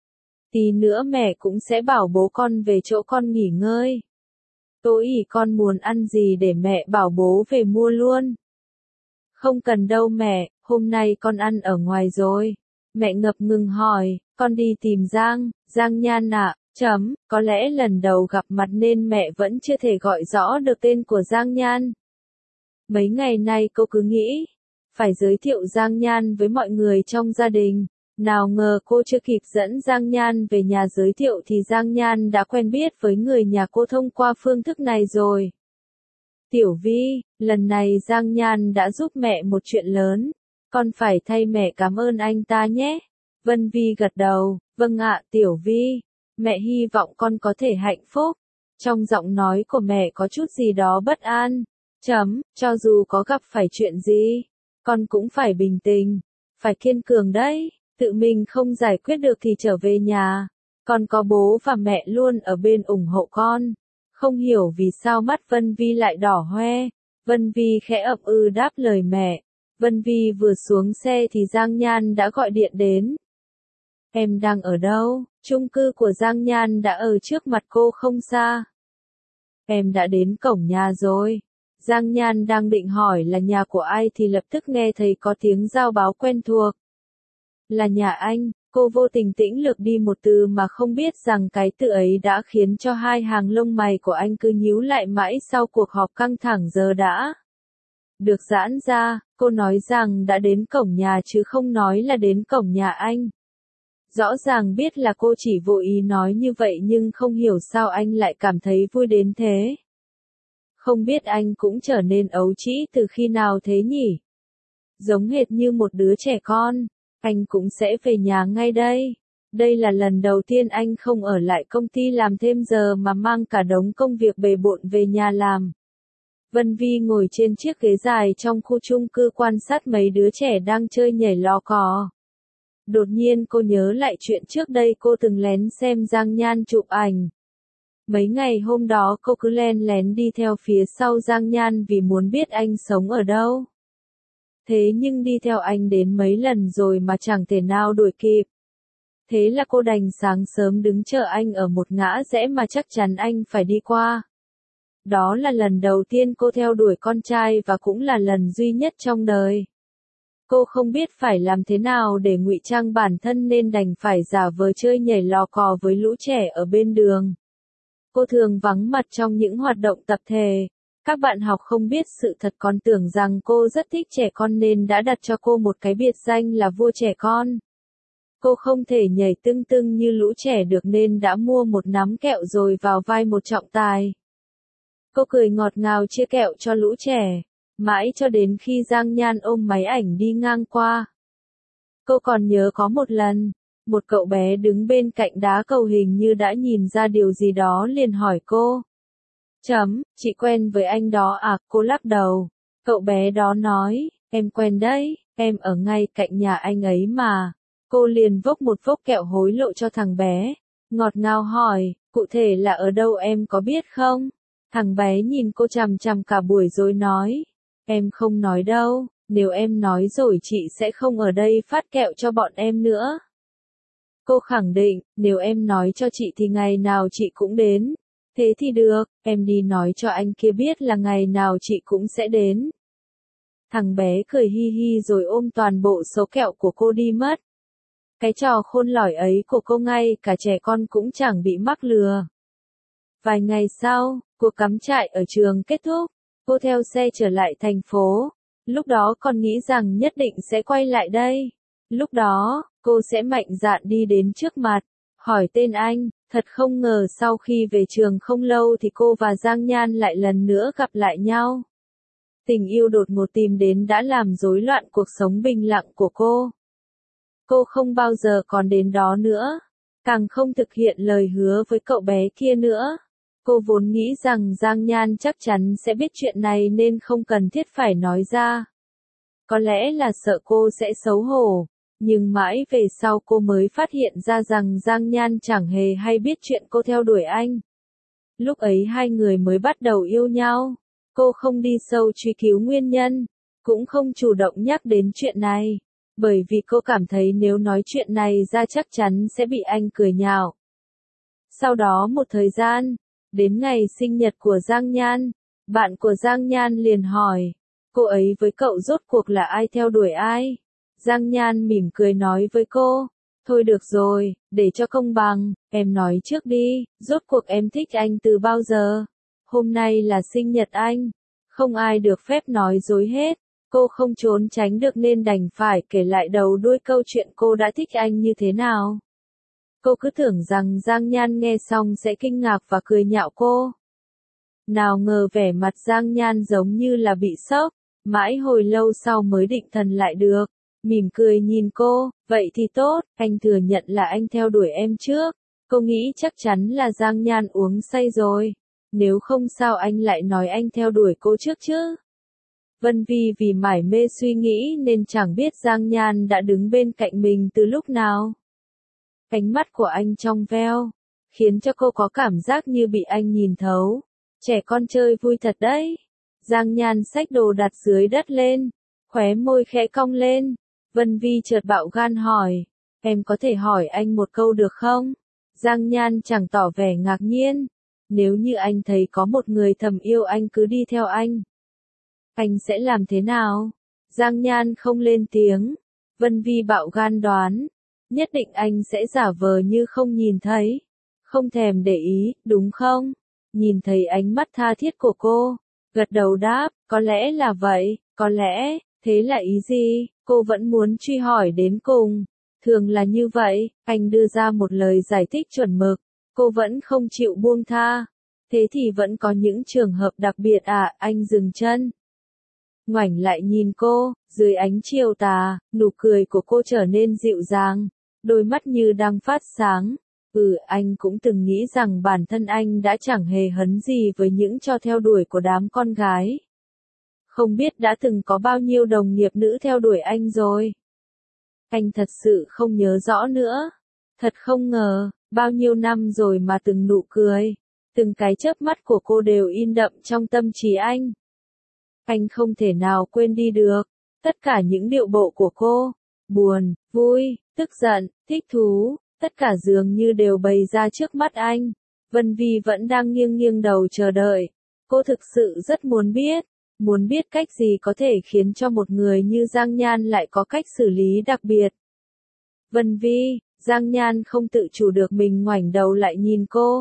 Tí nữa mẹ cũng sẽ bảo bố con về chỗ con nghỉ ngơi. Tối con muốn ăn gì để mẹ bảo bố về mua luôn. Không cần đâu mẹ, hôm nay con ăn ở ngoài rồi. Mẹ ngập ngừng hỏi, con đi tìm Giang Nhan ạ, có lẽ lần đầu gặp mặt nên mẹ vẫn chưa thể gọi rõ được tên của Giang Nhan. Mấy ngày nay cô cứ nghĩ, phải giới thiệu Giang Nhan với mọi người trong gia đình. Nào ngờ cô chưa kịp dẫn Giang Nhan về nhà giới thiệu thì Giang Nhan đã quen biết với người nhà cô thông qua phương thức này rồi. Tiểu Vi, lần này Giang Nhan đã giúp mẹ một chuyện lớn. Con phải thay mẹ cảm ơn anh ta nhé. Vân Vi gật đầu, vâng ạ Tiểu Vi. Mẹ hy vọng con có thể hạnh phúc. Trong giọng nói của mẹ có chút gì đó bất an. Cho dù có gặp phải chuyện gì, con cũng phải bình tĩnh, phải kiên cường đấy. Tự mình không giải quyết được thì trở về nhà. Con có bố và mẹ luôn ở bên ủng hộ con. Không hiểu vì sao mắt Vân Vi lại đỏ hoe. Vân Vi khẽ ậm ừ đáp lời mẹ. Vân Vi vừa xuống xe thì Giang Nhan đã gọi điện đến. Em đang ở đâu? Chung cư của Giang Nhan đã ở trước mặt cô không xa. Em đã đến cổng nhà rồi. Giang Nhan đang định hỏi là nhà của ai thì lập tức nghe thấy có tiếng giao báo quen thuộc. Là nhà anh, Cô vô tình tĩnh lược đi một từ mà không biết rằng cái từ ấy đã khiến cho hai hàng lông mày của anh cứ nhíu lại mãi sau cuộc họp căng thẳng giờ đã được giãn ra. Cô nói rằng đã đến cổng nhà chứ không nói là đến cổng nhà anh. Rõ ràng biết là cô chỉ vô ý nói như vậy nhưng không hiểu sao anh lại cảm thấy vui đến thế. Không biết anh cũng trở nên ấu trĩ từ khi nào thế nhỉ? Giống hệt như một đứa trẻ con. Anh cũng sẽ về nhà ngay đây. Đây là lần đầu tiên anh không ở lại công ty làm thêm giờ mà mang cả đống công việc bề bộn về nhà làm. Vân Vi ngồi trên chiếc ghế dài trong khu chung cư quan sát mấy đứa trẻ đang chơi nhảy lò cò. Đột nhiên cô nhớ lại chuyện trước đây cô từng lén xem Giang Nhan chụp ảnh. Mấy ngày hôm đó cô cứ len lén đi theo phía sau Giang Nhan vì muốn biết anh sống ở đâu. Thế nhưng đi theo anh đến mấy lần rồi mà chẳng thể nào đuổi kịp. Thế là cô đành sáng sớm đứng chờ anh ở một ngã rẽ mà chắc chắn anh phải đi qua. Đó là lần đầu tiên cô theo đuổi con trai và cũng là lần duy nhất trong đời. Cô không biết phải làm thế nào để ngụy trang bản thân nên đành phải giả vờ chơi nhảy lò cò với lũ trẻ ở bên đường. Cô thường vắng mặt trong những hoạt động tập thể. Các bạn học không biết sự thật còn tưởng rằng cô rất thích trẻ con nên đã đặt cho cô một cái biệt danh là vua trẻ con. Cô không thể nhảy tưng tưng như lũ trẻ được nên đã mua một nắm kẹo rồi vào vai một trọng tài. Cô cười ngọt ngào chia kẹo cho lũ trẻ, mãi cho đến khi Giang Nhan ôm máy ảnh đi ngang qua. Cô còn nhớ có một lần, một cậu bé đứng bên cạnh đá cầu hình như đã nhìn ra điều gì đó liền hỏi cô. Chị quen với anh đó à? Cô lắc đầu. Cậu bé đó nói, em quen đấy, em ở ngay cạnh nhà anh ấy mà. Cô liền vốc một vốc kẹo hối lộ cho thằng bé. Ngọt ngào hỏi, cụ thể là ở đâu em có biết không? Thằng bé nhìn cô chằm chằm cả buổi rồi nói, em không nói đâu, nếu em nói rồi chị sẽ không ở đây phát kẹo cho bọn em nữa. Cô khẳng định, nếu em nói cho chị thì ngày nào chị cũng đến. Thế thì được, em đi nói cho anh kia biết là ngày nào chị cũng sẽ đến. Thằng bé cười hi hi rồi ôm toàn bộ số kẹo của cô đi mất. Cái trò khôn lỏi ấy của cô ngay cả trẻ con cũng chẳng bị mắc lừa. Vài ngày sau, cuộc cắm trại ở trường kết thúc, cô theo xe trở lại thành phố. Lúc đó còn nghĩ rằng nhất định sẽ quay lại đây. Lúc đó, cô sẽ mạnh dạn đi đến trước mặt, hỏi tên anh. Thật không ngờ sau khi về trường không lâu thì cô và Giang Nhan lại lần nữa gặp lại nhau. Tình yêu đột ngột tìm đến đã làm rối loạn cuộc sống bình lặng của cô. Cô không bao giờ còn đến đó nữa, càng không thực hiện lời hứa với cậu bé kia nữa. Cô vốn nghĩ rằng Giang Nhan chắc chắn sẽ biết chuyện này nên không cần thiết phải nói ra. Có lẽ là sợ cô sẽ xấu hổ. Nhưng mãi về sau cô mới phát hiện ra rằng Giang Nhan chẳng hề hay biết chuyện cô theo đuổi anh. Lúc ấy hai người mới bắt đầu yêu nhau. Cô không đi sâu truy cứu nguyên nhân, cũng không chủ động nhắc đến chuyện này. Bởi vì cô cảm thấy nếu nói chuyện này ra chắc chắn sẽ bị anh cười nhạo. Sau đó một thời gian, đến ngày sinh nhật của Giang Nhan, bạn của Giang Nhan liền hỏi, cô ấy với cậu rốt cuộc là ai theo đuổi ai? Giang Nhan mỉm cười nói với cô, thôi được rồi, để cho công bằng, em nói trước đi, rốt cuộc em thích anh từ bao giờ? Hôm nay là sinh nhật anh, không ai được phép nói dối hết. Cô không trốn tránh được nên đành phải kể lại đầu đuôi câu chuyện cô đã thích anh như thế nào. Cô cứ tưởng rằng Giang Nhan nghe xong sẽ kinh ngạc và cười nhạo cô. Nào ngờ vẻ mặt Giang Nhan giống như là bị sốc, mãi hồi lâu sau mới định thần lại được. Mỉm cười nhìn cô, vậy thì tốt, anh thừa nhận là anh theo đuổi em trước. Cô nghĩ chắc chắn là Giang Nhan uống say rồi. Nếu không sao anh lại nói anh theo đuổi cô trước chứ. Vân Vi vì mải mê suy nghĩ nên chẳng biết Giang Nhan đã đứng bên cạnh mình từ lúc nào. Ánh mắt của anh trong veo, khiến cho cô có cảm giác như bị anh nhìn thấu. Trẻ con chơi vui thật đấy. Giang Nhan xách đồ đặt dưới đất lên, khóe môi khẽ cong lên. Vân Vi chợt bạo gan hỏi, em có thể hỏi anh một câu được không? Giang Nhan chẳng tỏ vẻ ngạc nhiên. Nếu như anh thấy có một người thầm yêu anh cứ đi theo anh sẽ làm thế nào? Giang Nhan không lên tiếng. Vân Vi bạo gan đoán, Nhất định anh sẽ giả vờ như không nhìn thấy. Không thèm để ý, đúng không? Nhìn thấy ánh mắt tha thiết của cô. Gật đầu đáp, có lẽ là vậy, có lẽ, thế là ý gì? Cô vẫn muốn truy hỏi đến cùng. Thường là như vậy, anh đưa ra một lời giải thích chuẩn mực. Cô vẫn không chịu buông tha. Thế thì vẫn có những trường hợp đặc biệt à, anh dừng chân. Ngoảnh lại nhìn cô, dưới ánh chiều tà, nụ cười của cô trở nên dịu dàng, đôi mắt như đang phát sáng. Anh cũng từng nghĩ rằng bản thân anh đã chẳng hề hấn gì với những trò theo đuổi của đám con gái. Không biết đã từng có bao nhiêu đồng nghiệp nữ theo đuổi anh rồi. Anh thật sự không nhớ rõ nữa. Thật không ngờ, bao nhiêu năm rồi mà từng nụ cười, từng cái chớp mắt của cô đều in đậm trong tâm trí anh. Anh không thể nào quên đi được. Tất cả những điệu bộ của cô, buồn, vui, tức giận, thích thú, tất cả dường như đều bày ra trước mắt anh. Vân Vi vẫn đang nghiêng nghiêng đầu chờ đợi. Cô thực sự rất muốn biết cách gì có thể khiến cho một người như Giang Nhan lại có cách xử lý đặc biệt. Vân Vi, Giang Nhan không tự chủ được mình ngoảnh đầu lại nhìn cô.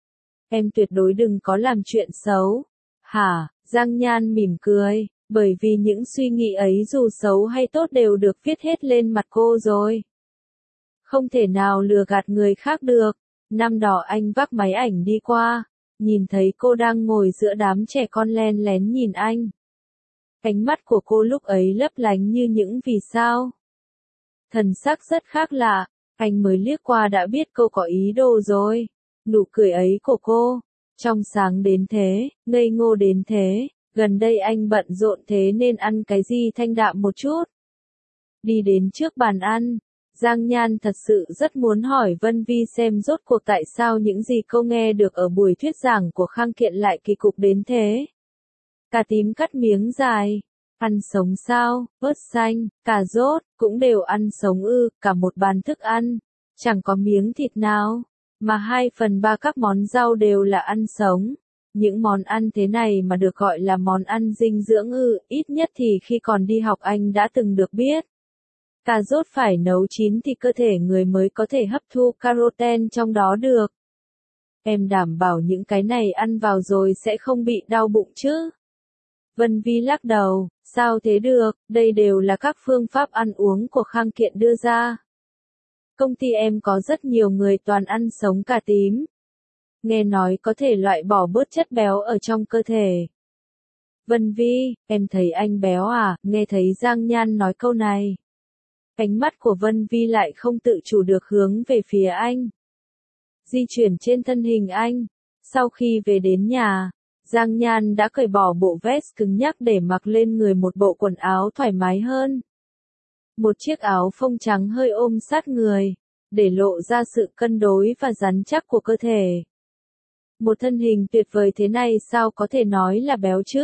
Em tuyệt đối đừng có làm chuyện xấu. Hả? Giang Nhan mỉm cười, bởi vì những suy nghĩ ấy dù xấu hay tốt đều được viết hết lên mặt cô rồi. Không thể nào lừa gạt người khác được. Năm đó anh vác máy ảnh đi qua, nhìn thấy cô đang ngồi giữa đám trẻ con len lén nhìn anh. Ánh mắt của cô lúc ấy lấp lánh như những vì sao. Thần sắc rất khác lạ, anh mới liếc qua đã biết cô có ý đồ rồi. Nụ cười ấy của cô, trong sáng đến thế, ngây ngô đến thế, gần đây anh bận rộn thế nên ăn cái gì thanh đạm một chút. Đi đến trước bàn ăn, Giang Nhan thật sự rất muốn hỏi Vân Vi xem rốt cuộc tại sao những gì cô nghe được ở buổi thuyết giảng của Khang Kiện lại kỳ cục đến thế. Cà tím cắt miếng dài, ăn sống sao, ớt xanh, cà rốt, cũng đều ăn sống cả một bàn thức ăn, chẳng có miếng thịt nào, mà 2/3 các món rau đều là ăn sống. Những món ăn thế này mà được gọi là món ăn dinh dưỡng ít nhất thì khi còn đi học anh đã từng được biết. Cà rốt phải nấu chín thì cơ thể người mới có thể hấp thu caroten trong đó được. Em đảm bảo những cái này ăn vào rồi sẽ không bị đau bụng chứ? Vân Vi lắc đầu, sao thế được, đây đều là các phương pháp ăn uống của Khang Kiện đưa ra. Công ty em có rất nhiều người toàn ăn sống cà tím. Nghe nói có thể loại bỏ bớt chất béo ở trong cơ thể. Vân Vi, em thấy anh béo à? Nghe thấy Giang Nhan nói câu này. Ánh mắt của Vân Vi lại không tự chủ được hướng về phía anh. Di chuyển trên thân hình anh. Sau khi về đến nhà, Giang Nhan đã cởi bỏ bộ vest cứng nhắc để mặc lên người một bộ quần áo thoải mái hơn. Một chiếc áo phông trắng hơi ôm sát người, để lộ ra sự cân đối và rắn chắc của cơ thể. Một thân hình tuyệt vời thế này sao có thể nói là béo chứ?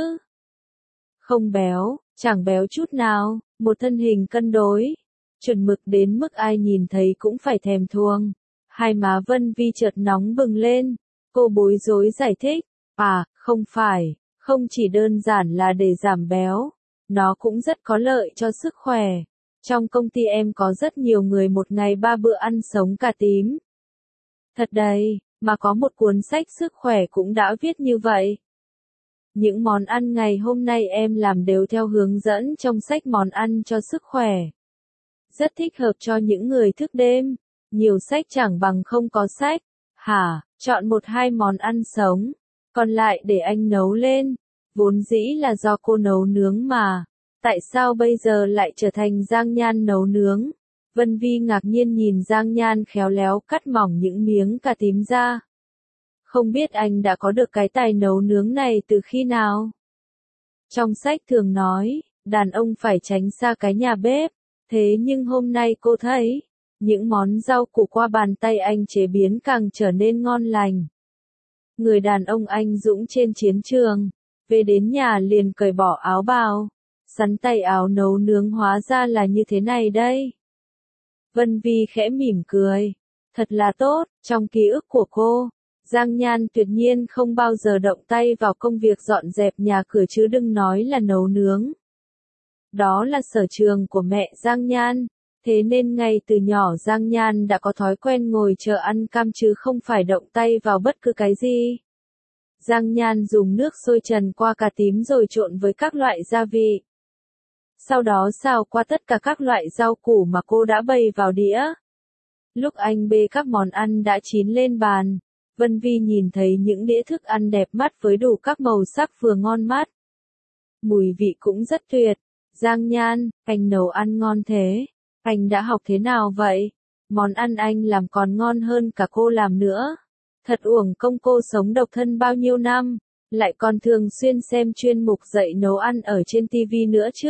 Không béo, chẳng béo chút nào, một thân hình cân đối, chuẩn mực đến mức ai nhìn thấy cũng phải thèm thuồng. Hai má Vân Vi chợt nóng bừng lên, cô bối rối giải thích, không phải, không chỉ đơn giản là để giảm béo, nó cũng rất có lợi cho sức khỏe. Trong công ty em có rất nhiều người một ngày 3 bữa ăn sống cà tím. Thật đấy, mà có một cuốn sách sức khỏe cũng đã viết như vậy. Những món ăn ngày hôm nay em làm đều theo hướng dẫn trong sách món ăn cho sức khỏe. Rất thích hợp cho những người thức đêm. Nhiều sách chẳng bằng không có sách. Chọn 1-2 món ăn sống, còn lại để anh nấu lên. Vốn dĩ là do cô nấu nướng mà. Tại sao bây giờ lại trở thành Giang Nhan nấu nướng? Vân Vi ngạc nhiên nhìn Giang Nhan khéo léo cắt mỏng những miếng cà tím ra. Không biết anh đã có được cái tài nấu nướng này từ khi nào? Trong sách thường nói, đàn ông phải tránh xa cái nhà bếp. Thế nhưng hôm nay cô thấy, những món rau củ qua bàn tay anh chế biến càng trở nên ngon lành. Người đàn ông anh dũng trên chiến trường, về đến nhà liền cởi bỏ áo bào, sắn tay áo nấu nướng hóa ra là như thế này đây. Vân Vi khẽ mỉm cười, thật là tốt, trong ký ức của cô, Giang Nhan tuyệt nhiên không bao giờ động tay vào công việc dọn dẹp nhà cửa chứ đừng nói là nấu nướng. Đó là sở trường của mẹ Giang Nhan, Thế nên ngay từ nhỏ Giang Nhan đã có thói quen ngồi chờ ăn cam chứ không phải động tay vào bất cứ cái gì. Giang Nhan dùng nước sôi trần qua cà tím rồi trộn với các loại gia vị. Sau đó xào qua tất cả các loại rau củ mà cô đã bày vào đĩa. Lúc anh bê các món ăn đã chín lên bàn, Vân Vi nhìn thấy những đĩa thức ăn đẹp mắt với đủ các màu sắc vừa ngon mắt. Mùi vị cũng rất tuyệt. Giang Nhan, anh nấu ăn ngon thế. Anh đã học thế nào vậy? Món ăn anh làm còn ngon hơn cả cô làm nữa. Thật uổng công cô sống độc thân bao nhiêu năm, lại còn thường xuyên xem chuyên mục dạy nấu ăn ở trên TV nữa chứ.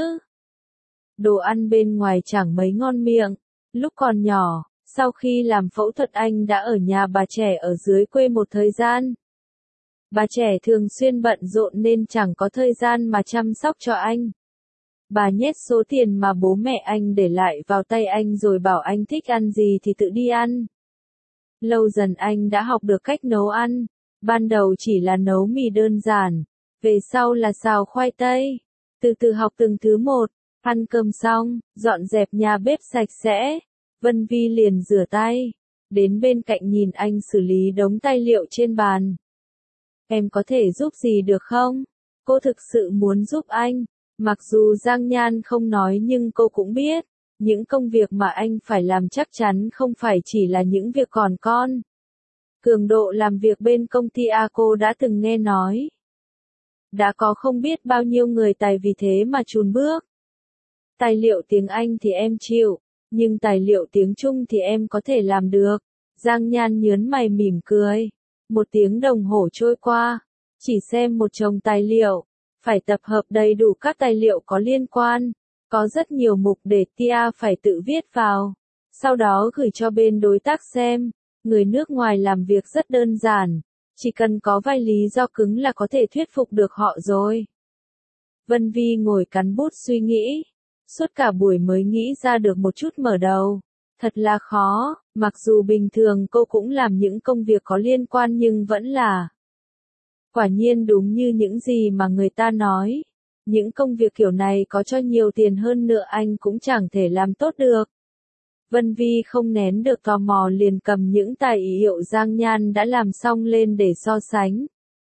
Đồ ăn bên ngoài chẳng mấy ngon miệng. Lúc còn nhỏ, sau khi làm phẫu thuật anh đã ở nhà bà trẻ ở dưới quê một thời gian. Bà trẻ thường xuyên bận rộn nên chẳng có thời gian mà chăm sóc cho anh. Bà nhét số tiền mà bố mẹ anh để lại vào tay anh rồi bảo anh thích ăn gì thì tự đi ăn. Lâu dần anh đã học được cách nấu ăn. Ban đầu chỉ là nấu mì đơn giản, về sau là xào khoai tây. Từ từ học từng thứ một, ăn cơm xong, dọn dẹp nhà bếp sạch sẽ. Vân Vi liền rửa tay, đến bên cạnh nhìn anh xử lý đống tài liệu trên bàn. Em có thể giúp gì được không? Cô thực sự muốn giúp anh. Mặc dù Giang Nhan không nói nhưng cô cũng biết, những công việc mà anh phải làm chắc chắn không phải chỉ là những việc còn con. Cường độ làm việc bên công ty A cô đã từng nghe nói. Đã có không biết bao nhiêu người tài vì thế mà chùn bước. Tài liệu tiếng Anh thì em chịu, nhưng tài liệu tiếng Trung thì em có thể làm được. Giang Nhan nhớn mày mỉm cười. 1 tiếng đồng hồ trôi qua, chỉ xem một chồng tài liệu, phải tập hợp đầy đủ các tài liệu có liên quan, có rất nhiều mục để tia phải tự viết vào, sau đó gửi cho bên đối tác xem. Người nước ngoài làm việc rất đơn giản, chỉ cần có vài lý do cứng là có thể thuyết phục được họ rồi. Vân Vi ngồi cắn bút suy nghĩ, suốt cả buổi mới nghĩ ra được một chút mở đầu. Thật là khó, mặc dù bình thường cô cũng làm những công việc có liên quan nhưng vẫn là. Quả nhiên đúng như những gì mà người ta nói. Những công việc kiểu này có cho nhiều tiền hơn nữa anh cũng chẳng thể làm tốt được. Vân Vi không nén được tò mò liền cầm những tài liệu Giang Nhan đã làm xong lên để so sánh.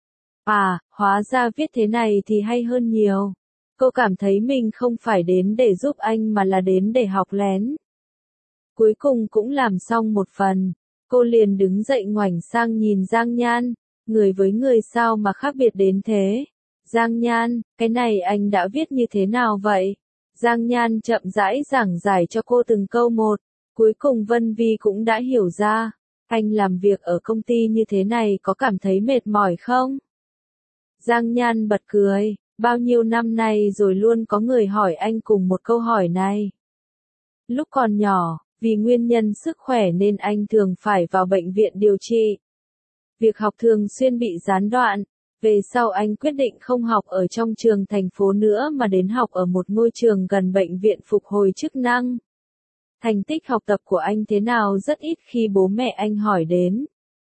À, hóa ra viết thế này thì hay hơn nhiều. Cô cảm thấy mình không phải đến để giúp anh mà là đến để học lén. Cuối cùng cũng làm xong một phần, cô liền đứng dậy ngoảnh sang nhìn Giang Nhan, người với người sao mà khác biệt đến thế. Giang Nhan, cái này anh đã viết như thế nào vậy? Giang Nhan chậm rãi giảng giải cho cô từng câu một, cuối cùng Vân Vi cũng đã hiểu ra. Anh làm việc ở công ty như thế này có cảm thấy mệt mỏi không? Giang Nhan bật cười, bao nhiêu năm nay rồi luôn có người hỏi anh cùng một câu hỏi này. Lúc còn nhỏ, vì nguyên nhân sức khỏe nên anh thường phải vào bệnh viện điều trị. Việc học thường xuyên bị gián đoạn, về sau anh quyết định không học ở trong trường thành phố nữa mà đến học ở một ngôi trường gần bệnh viện phục hồi chức năng. Thành tích học tập của anh thế nào rất ít khi bố mẹ anh hỏi đến.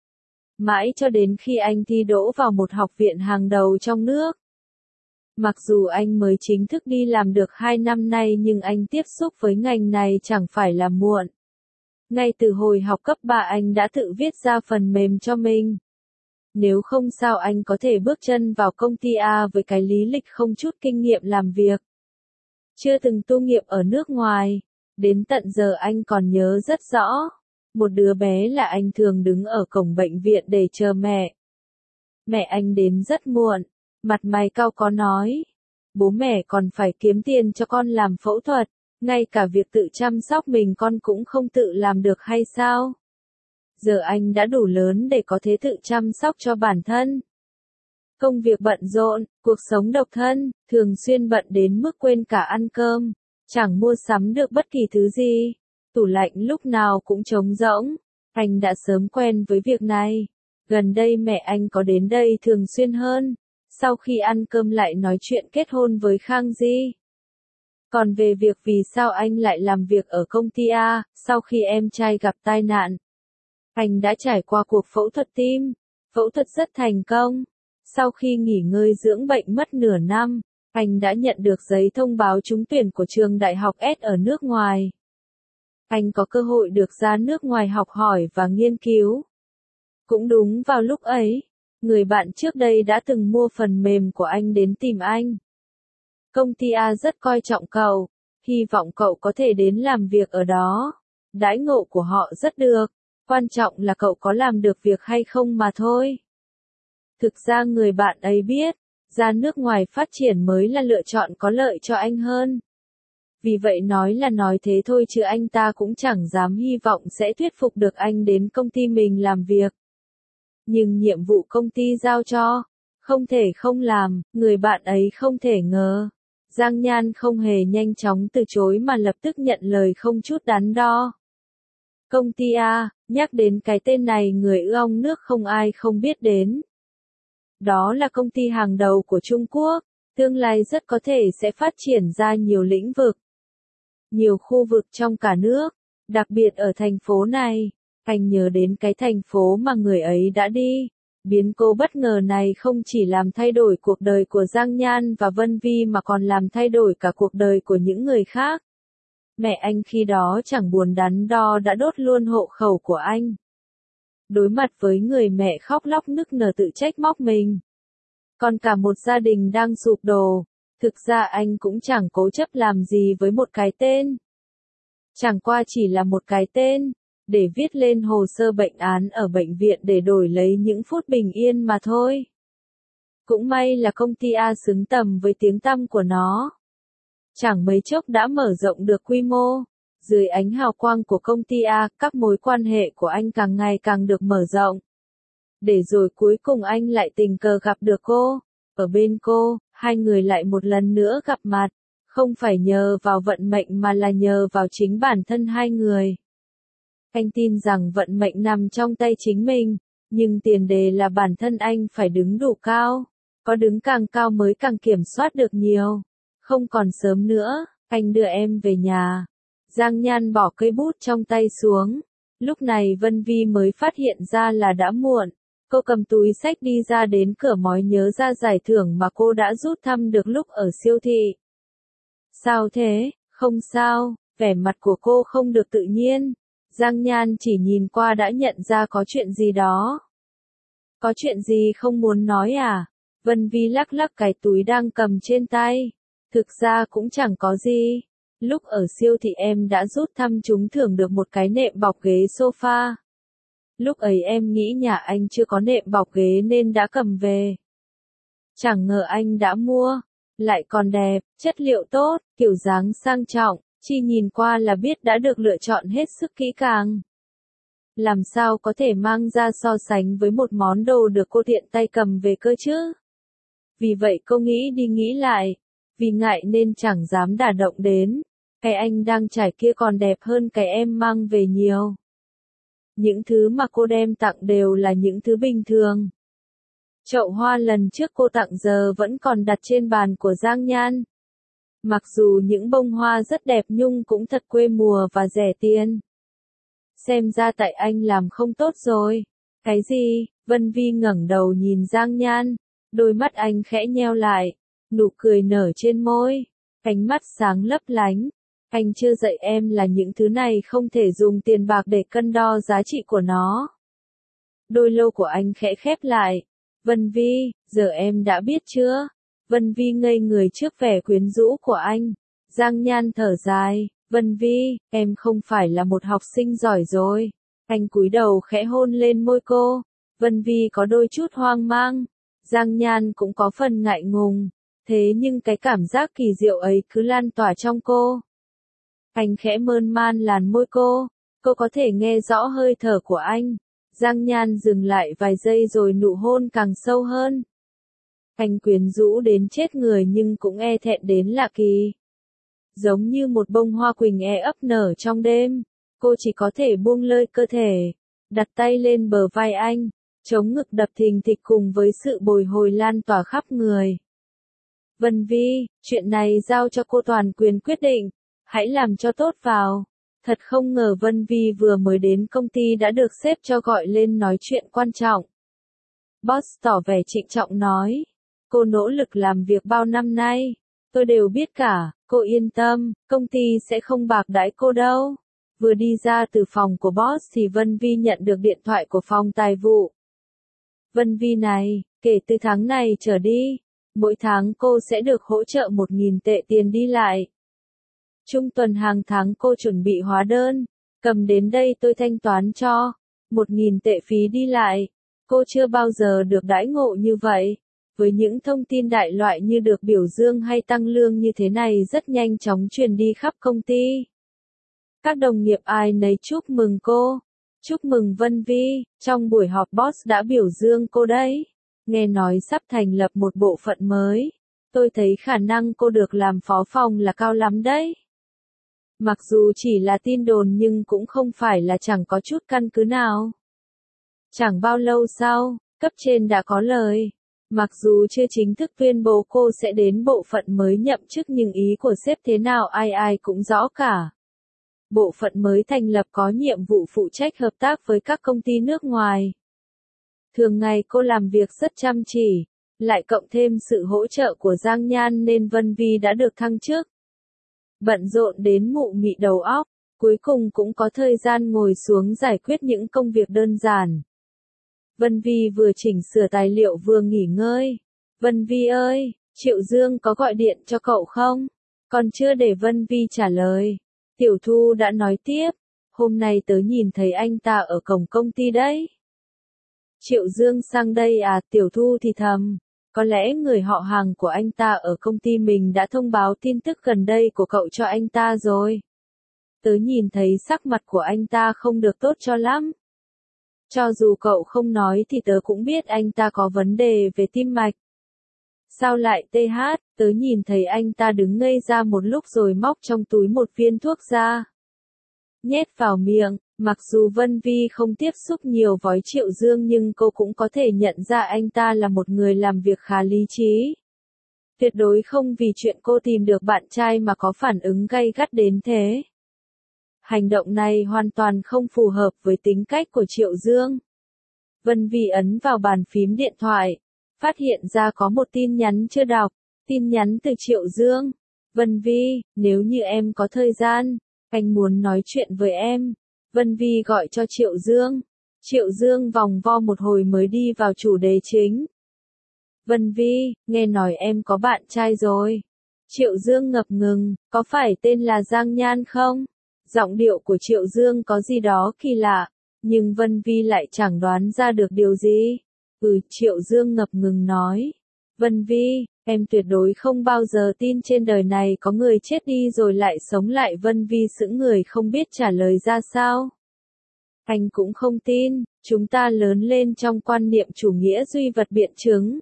Mãi cho đến khi anh thi đỗ vào một học viện hàng đầu trong nước. Mặc dù anh mới chính thức đi làm được 2 năm nay nhưng anh tiếp xúc với ngành này chẳng phải là muộn. Ngay từ hồi học cấp 3 anh đã tự viết ra phần mềm cho mình. Nếu không sao anh có thể bước chân vào công ty A với cái lý lịch không chút kinh nghiệm làm việc. Chưa từng tu nghiệp ở nước ngoài. Đến tận giờ anh còn nhớ rất rõ. Một đứa bé là anh thường đứng ở cổng bệnh viện để chờ mẹ. Mẹ anh đến rất muộn. Mặt mày cau có nói. Bố mẹ còn phải kiếm tiền cho con làm phẫu thuật. Ngay cả việc tự chăm sóc mình con cũng không tự làm được hay sao? Giờ anh đã đủ lớn để có thể tự chăm sóc cho bản thân. Công việc bận rộn, cuộc sống độc thân, thường xuyên bận đến mức quên cả ăn cơm. Chẳng mua sắm được bất kỳ thứ gì. Tủ lạnh lúc nào cũng trống rỗng. Anh đã sớm quen với việc này. Gần đây mẹ anh có đến đây thường xuyên hơn. Sau khi ăn cơm lại nói chuyện kết hôn với Khang Di. Còn về việc vì sao anh lại làm việc ở công ty A, sau khi em trai gặp tai nạn. Anh đã trải qua cuộc phẫu thuật tim. Phẫu thuật rất thành công. Sau khi nghỉ ngơi dưỡng bệnh mất nửa năm, anh đã nhận được giấy thông báo trúng tuyển của trường đại học S ở nước ngoài. Anh có cơ hội được ra nước ngoài học hỏi và nghiên cứu. Cũng đúng vào lúc ấy, người bạn trước đây đã từng mua phần mềm của anh đến tìm anh. Công ty A rất coi trọng cậu, hy vọng cậu có thể đến làm việc ở đó. Đãi ngộ của họ rất được, quan trọng là cậu có làm được việc hay không mà thôi. Thực ra người bạn ấy biết, ra nước ngoài phát triển mới là lựa chọn có lợi cho anh hơn. Vì vậy nói là nói thế thôi chứ anh ta cũng chẳng dám hy vọng sẽ thuyết phục được anh đến công ty mình làm việc. Nhưng nhiệm vụ công ty giao cho, không thể không làm, người bạn ấy không thể ngờ. Giang Nhan không hề nhanh chóng từ chối mà lập tức nhận lời không chút đắn đo. Công ty A, nhắc đến cái tên này người ong nước không ai không biết đến. Đó là công ty hàng đầu của Trung Quốc, tương lai rất có thể sẽ phát triển ra nhiều lĩnh vực. Nhiều khu vực trong cả nước, đặc biệt ở thành phố này. Anh nhớ đến cái thành phố mà người ấy đã đi. Biến cố bất ngờ này không chỉ làm thay đổi cuộc đời của Giang Nhan và Vân Vi mà còn làm thay đổi cả cuộc đời của những người khác. Mẹ anh khi đó chẳng buồn đắn đo đã đốt luôn hộ khẩu của anh. Đối mặt với người mẹ khóc lóc nức nở tự trách móc mình. Còn cả một gia đình đang sụp đổ. Thực ra anh cũng chẳng cố chấp làm gì với một cái tên. Chẳng qua chỉ là một cái tên, để viết lên hồ sơ bệnh án ở bệnh viện để đổi lấy những phút bình yên mà thôi. Cũng may là công ty A xứng tầm với tiếng tăm của nó. Chẳng mấy chốc đã mở rộng được quy mô. Dưới ánh hào quang của công ty A, các mối quan hệ của anh càng ngày càng được mở rộng. Để rồi cuối cùng anh lại tình cờ gặp được cô. Ở bên cô, hai người lại một lần nữa gặp mặt. Không phải nhờ vào vận mệnh mà là nhờ vào chính bản thân hai người. Anh tin rằng vận mệnh nằm trong tay chính mình, nhưng tiền đề là bản thân anh phải đứng đủ cao. Có đứng càng cao mới càng kiểm soát được nhiều. Không còn sớm nữa, anh đưa em về nhà. Giang Nhan bỏ cây bút trong tay xuống. Lúc này Vân Vi mới phát hiện ra là đã muộn. Cô cầm túi xách đi ra đến cửa mới nhớ ra giải thưởng mà cô đã rút thăm được lúc ở siêu thị. Sao thế? Không sao, vẻ mặt của cô không được tự nhiên. Giang Nhan chỉ nhìn qua đã nhận ra có chuyện gì đó. Có chuyện gì không muốn nói à? Vân Vi lắc lắc cái túi đang cầm trên tay. Thực ra cũng chẳng có gì. Lúc ở siêu thị em đã rút thăm trúng thưởng được một cái nệm bọc ghế sofa. Lúc ấy em nghĩ nhà anh chưa có nệm bọc ghế nên đã cầm về. Chẳng ngờ anh đã mua. Lại còn đẹp, chất liệu tốt, kiểu dáng sang trọng, chỉ nhìn qua là biết đã được lựa chọn hết sức kỹ càng. Làm sao có thể mang ra so sánh với một món đồ được cô tiện tay cầm về cơ chứ? Vì vậy cô nghĩ đi nghĩ lại, vì ngại nên chẳng dám đả động đến. Cái anh đang trải kia còn đẹp hơn cái em mang về nhiều. Những thứ mà cô đem tặng đều là những thứ bình thường. Chậu hoa lần trước cô tặng giờ vẫn còn đặt trên bàn của Giang Nhan. Mặc dù những bông hoa rất đẹp nhưng cũng thật quê mùa và rẻ tiền. Xem ra tại anh làm không tốt rồi. Cái gì? Vân Vi ngẩng đầu nhìn Giang Nhan. Đôi mắt anh khẽ nheo lại. Nụ cười nở trên môi. Ánh mắt sáng lấp lánh. Anh chưa dạy em là những thứ này không thể dùng tiền bạc để cân đo giá trị của nó. Đôi lô của anh khẽ khép lại. Vân Vi, giờ em đã biết chưa? Vân Vi ngây người trước vẻ quyến rũ của anh. Giang Nhan thở dài. Vân Vi, em không phải là một học sinh giỏi rồi. Anh cúi đầu khẽ hôn lên môi cô. Vân Vi có đôi chút hoang mang. Giang Nhan cũng có phần ngại ngùng. Thế nhưng cái cảm giác kỳ diệu ấy cứ lan tỏa trong cô. Anh khẽ mơn man làn môi cô. Cô có thể nghe rõ hơi thở của anh. Giang Nhan dừng lại vài giây rồi nụ hôn càng sâu hơn. Anh quyến rũ đến chết người nhưng cũng e thẹn đến lạ kỳ. Giống như một bông hoa quỳnh ấp nở trong đêm, cô chỉ có thể buông lơi cơ thể, đặt tay lên bờ vai anh, chống ngực đập thình thịch cùng với sự bồi hồi lan tỏa khắp người. Vân Vi, chuyện này giao cho cô toàn quyền quyết định, hãy làm cho tốt vào. Thật không ngờ Vân Vi vừa mới đến công ty đã được sếp cho gọi lên nói chuyện quan trọng. Boss tỏ vẻ trịnh trọng nói. Cô nỗ lực làm việc bao năm nay. Tôi đều biết cả, cô yên tâm, công ty sẽ không bạc đãi cô đâu. Vừa đi ra từ phòng của boss thì Vân Vi nhận được điện thoại của phòng tài vụ. Vân Vi này, kể từ tháng này trở đi, mỗi tháng cô sẽ được hỗ trợ 1.000 tệ tiền đi lại. Trung tuần hàng tháng cô chuẩn bị hóa đơn, cầm đến đây tôi thanh toán cho. 1.000 tệ phí đi lại. Cô chưa bao giờ được đãi ngộ như vậy. Với những thông tin đại loại như được biểu dương hay tăng lương như thế này rất nhanh chóng truyền đi khắp công ty. Các đồng nghiệp ai nấy chúc mừng cô. Chúc mừng Vân Vi, trong buổi họp boss đã biểu dương cô đấy. Nghe nói sắp thành lập một bộ phận mới. Tôi thấy khả năng cô được làm phó phòng là cao lắm đấy. Mặc dù chỉ là tin đồn nhưng cũng không phải là chẳng có chút căn cứ nào. Chẳng bao lâu sau, cấp trên đã có lời. Mặc dù chưa chính thức tuyên bố cô sẽ đến bộ phận mới nhậm chức nhưng ý của sếp thế nào ai ai cũng rõ cả. Bộ phận mới thành lập có nhiệm vụ phụ trách hợp tác với các công ty nước ngoài. Thường ngày cô làm việc rất chăm chỉ, lại cộng thêm sự hỗ trợ của Giang Nhan nên Vân Vi đã được thăng chức. Bận rộn đến mụ mị đầu óc, cuối cùng cũng có thời gian ngồi xuống giải quyết những công việc đơn giản. Vân Vi vừa chỉnh sửa tài liệu vừa nghỉ ngơi. Vân Vi ơi, Triệu Dương có gọi điện cho cậu không? Còn chưa để Vân Vi trả lời. Tiểu Thu đã nói tiếp, hôm nay tớ nhìn thấy anh ta ở cổng công ty đấy. Triệu Dương sang đây à? Tiểu Thu thì thầm, có lẽ người họ hàng của anh ta ở công ty mình đã thông báo tin tức gần đây của cậu cho anh ta rồi. Tớ nhìn thấy sắc mặt của anh ta không được tốt cho lắm. Cho dù cậu không nói thì tớ cũng biết anh ta có vấn đề về tim mạch. Sao lại TH, tớ nhìn thấy anh ta đứng ngây ra một lúc rồi móc trong túi một viên thuốc ra. Nhét vào miệng, mặc dù Vân Vi không tiếp xúc nhiều với Triệu Dương nhưng cô cũng có thể nhận ra anh ta là một người làm việc khá lý trí. Tuyệt đối không vì chuyện cô tìm được bạn trai mà có phản ứng gay gắt đến thế. Hành động này hoàn toàn không phù hợp với tính cách của Triệu Dương. Vân Vi ấn vào bàn phím điện thoại, phát hiện ra có một tin nhắn chưa đọc, tin nhắn từ Triệu Dương. Vân Vi, nếu như em có thời gian, anh muốn nói chuyện với em. Vân Vi gọi cho Triệu Dương. Triệu Dương vòng vo một hồi mới đi vào chủ đề chính. Vân Vi, nghe nói em có bạn trai rồi. Triệu Dương ngập ngừng, có phải tên là Giang Nhan không? Giọng điệu của Triệu Dương có gì đó kỳ lạ, nhưng Vân Vi lại chẳng đoán ra được điều gì. Triệu Dương ngập ngừng nói. Vân Vi, em tuyệt đối không bao giờ tin trên đời này có người chết đi rồi lại sống lại. Vân Vi sững người không biết trả lời ra sao. Anh cũng không tin, chúng ta lớn lên trong quan niệm chủ nghĩa duy vật biện chứng.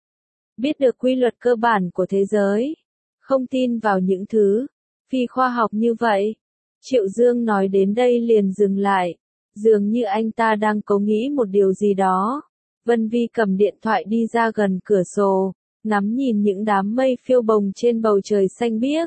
Biết được quy luật cơ bản của thế giới. Không tin vào những thứ phi khoa học như vậy. Triệu Dương nói đến đây liền dừng lại. Dường như anh ta đang cố nghĩ một điều gì đó. Vân Vi cầm điện thoại đi ra gần cửa sổ, ngắm nhìn những đám mây phiêu bồng trên bầu trời xanh biếc.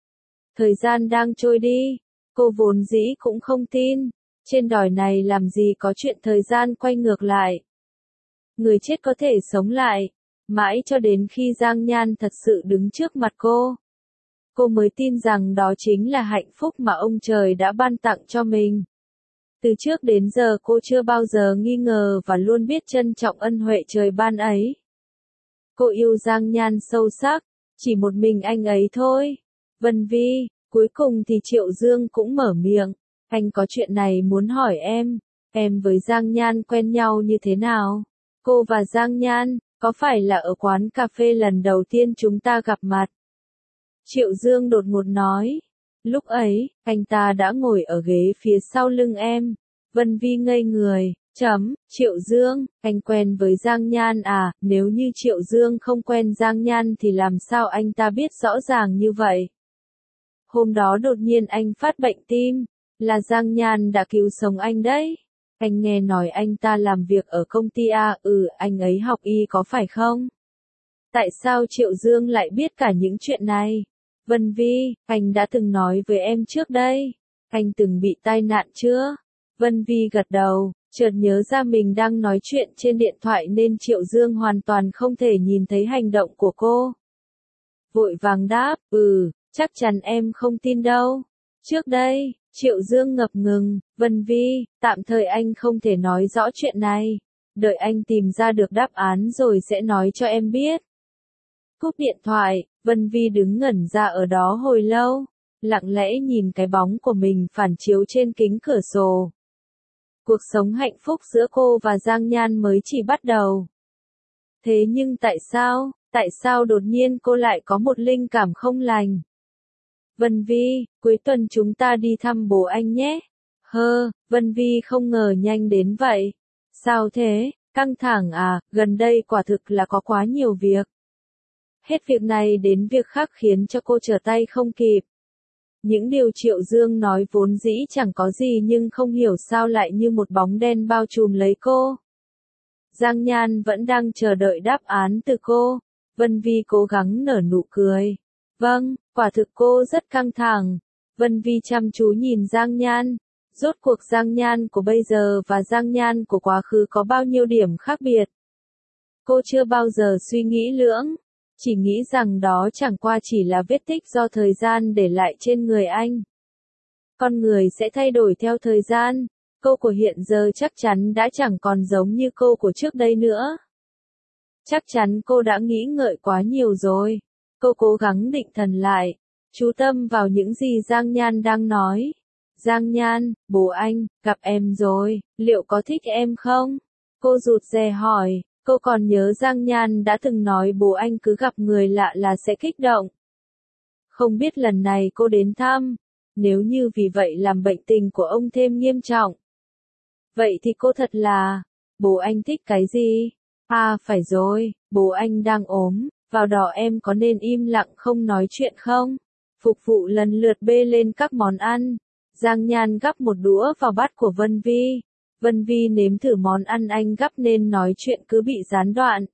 Thời gian đang trôi đi, cô vốn dĩ cũng không tin, trên đồi này làm gì có chuyện thời gian quay ngược lại. Người chết có thể sống lại, mãi cho đến khi Giang Nhan thật sự đứng trước mặt cô. Cô mới tin rằng đó chính là hạnh phúc mà ông trời đã ban tặng cho mình. Từ trước đến giờ cô chưa bao giờ nghi ngờ và luôn biết trân trọng ân huệ trời ban ấy. Cô yêu Giang Nhan sâu sắc, chỉ một mình anh ấy thôi. Vân Vi, cuối cùng thì Triệu Dương cũng mở miệng. Anh có chuyện này muốn hỏi em với Giang Nhan quen nhau như thế nào? Cô và Giang Nhan, có phải là ở quán cà phê lần đầu tiên chúng ta gặp mặt? Triệu Dương đột ngột nói. Lúc ấy, anh ta đã ngồi ở ghế phía sau lưng em. Vân Vi ngây người. Triệu Dương, anh quen với Giang Nhan à? Nếu như Triệu Dương không quen Giang Nhan thì làm sao anh ta biết rõ ràng như vậy? Hôm đó đột nhiên anh phát bệnh tim, là Giang Nhan đã cứu sống anh đấy. Anh nghe nói anh ta làm việc ở công ty A. Anh ấy học y có phải không? Tại sao Triệu Dương lại biết cả những chuyện này? Vân Vi, anh đã từng nói với em trước đây. Anh từng bị tai nạn chưa? Vân Vi gật đầu, chợt nhớ ra mình đang nói chuyện trên điện thoại nên Triệu Dương hoàn toàn không thể nhìn thấy hành động của cô. Vội vàng đáp, chắc chắn em không tin đâu. Trước đây, Triệu Dương ngập ngừng, Vân Vi, tạm thời anh không thể nói rõ chuyện này. Đợi anh tìm ra được đáp án rồi sẽ nói cho em biết. Cúp điện thoại, Vân Vi đứng ngẩn ra ở đó hồi lâu, lặng lẽ nhìn cái bóng của mình phản chiếu trên kính cửa sổ. Cuộc sống hạnh phúc giữa cô và Giang Nhan mới chỉ bắt đầu. Thế nhưng tại sao đột nhiên cô lại có một linh cảm không lành? Vân Vi, cuối tuần chúng ta đi thăm bố anh nhé. Vân Vi không ngờ nhanh đến vậy. Sao thế, căng thẳng à, gần đây quả thực là có quá nhiều việc. Hết việc này đến việc khác khiến cho cô trở tay không kịp. Những điều Triệu Dương nói vốn dĩ chẳng có gì nhưng không hiểu sao lại như một bóng đen bao trùm lấy cô. Giang Nhan vẫn đang chờ đợi đáp án từ cô. Vân Vi cố gắng nở nụ cười. Vâng, quả thực cô rất căng thẳng. Vân Vi chăm chú nhìn Giang Nhan. Rốt cuộc Giang Nhan của bây giờ và Giang Nhan của quá khứ có bao nhiêu điểm khác biệt? Cô chưa bao giờ suy nghĩ lưỡng. Chỉ nghĩ rằng đó chẳng qua chỉ là vết tích do thời gian để lại trên người anh. Con người sẽ thay đổi theo thời gian. Cô của hiện giờ chắc chắn đã chẳng còn giống như cô của trước đây nữa. Chắc chắn cô đã nghĩ ngợi quá nhiều rồi. Cô cố gắng định thần lại, chú tâm vào những gì Giang Nhan đang nói. Giang Nhan, bố anh, gặp em rồi, liệu có thích em không? Cô rụt rè hỏi, cô còn nhớ Giang Nhan đã từng nói bố anh cứ gặp người lạ là sẽ kích động. Không biết lần này cô đến thăm, nếu như vì vậy làm bệnh tình của ông thêm nghiêm trọng. Vậy thì cô thật là, bố anh thích cái gì? À phải rồi, bố anh đang ốm, vào đó em có nên im lặng không nói chuyện không? Phục vụ lần lượt bê lên các món ăn. Giang Nhan gắp một đũa vào bát của Vân Vi. Vân Vi nếm thử món ăn anh gắp nên nói chuyện cứ bị gián đoạn.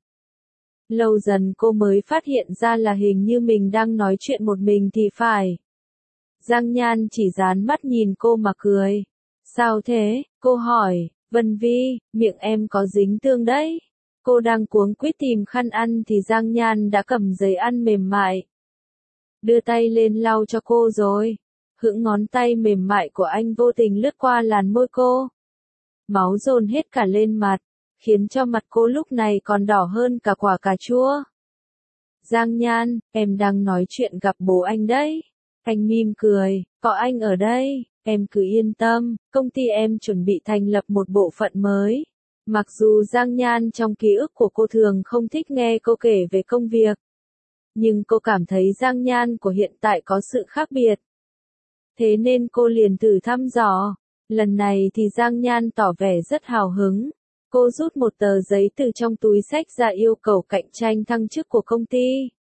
Lâu dần cô mới phát hiện ra là hình như mình đang nói chuyện một mình thì phải. Giang Nhan chỉ dán mắt nhìn cô mà cười. Sao thế? Cô hỏi. Vân Vi, miệng em có dính tương đấy. Cô đang cuống quýt tìm khăn ăn thì Giang Nhan đã cầm giấy ăn mềm mại. Đưa tay lên lau cho cô rồi. Hững ngón tay mềm mại của anh vô tình lướt qua làn môi cô. Máu dồn hết cả lên mặt, khiến cho mặt cô lúc này còn đỏ hơn cả quả cà chua. Giang Nhan, em đang nói chuyện gặp bố anh đấy. Anh mỉm cười, có anh ở đây, em cứ yên tâm, công ty em chuẩn bị thành lập một bộ phận mới. Mặc dù Giang Nhan trong ký ức của cô thường không thích nghe cô kể về công việc. Nhưng cô cảm thấy Giang Nhan của hiện tại có sự khác biệt. Thế nên cô liền thử thăm dò. Lần này thì Giang Nhan tỏ vẻ rất hào hứng. Cô rút một tờ giấy từ trong túi xách ra yêu cầu cạnh tranh thăng chức của công ty.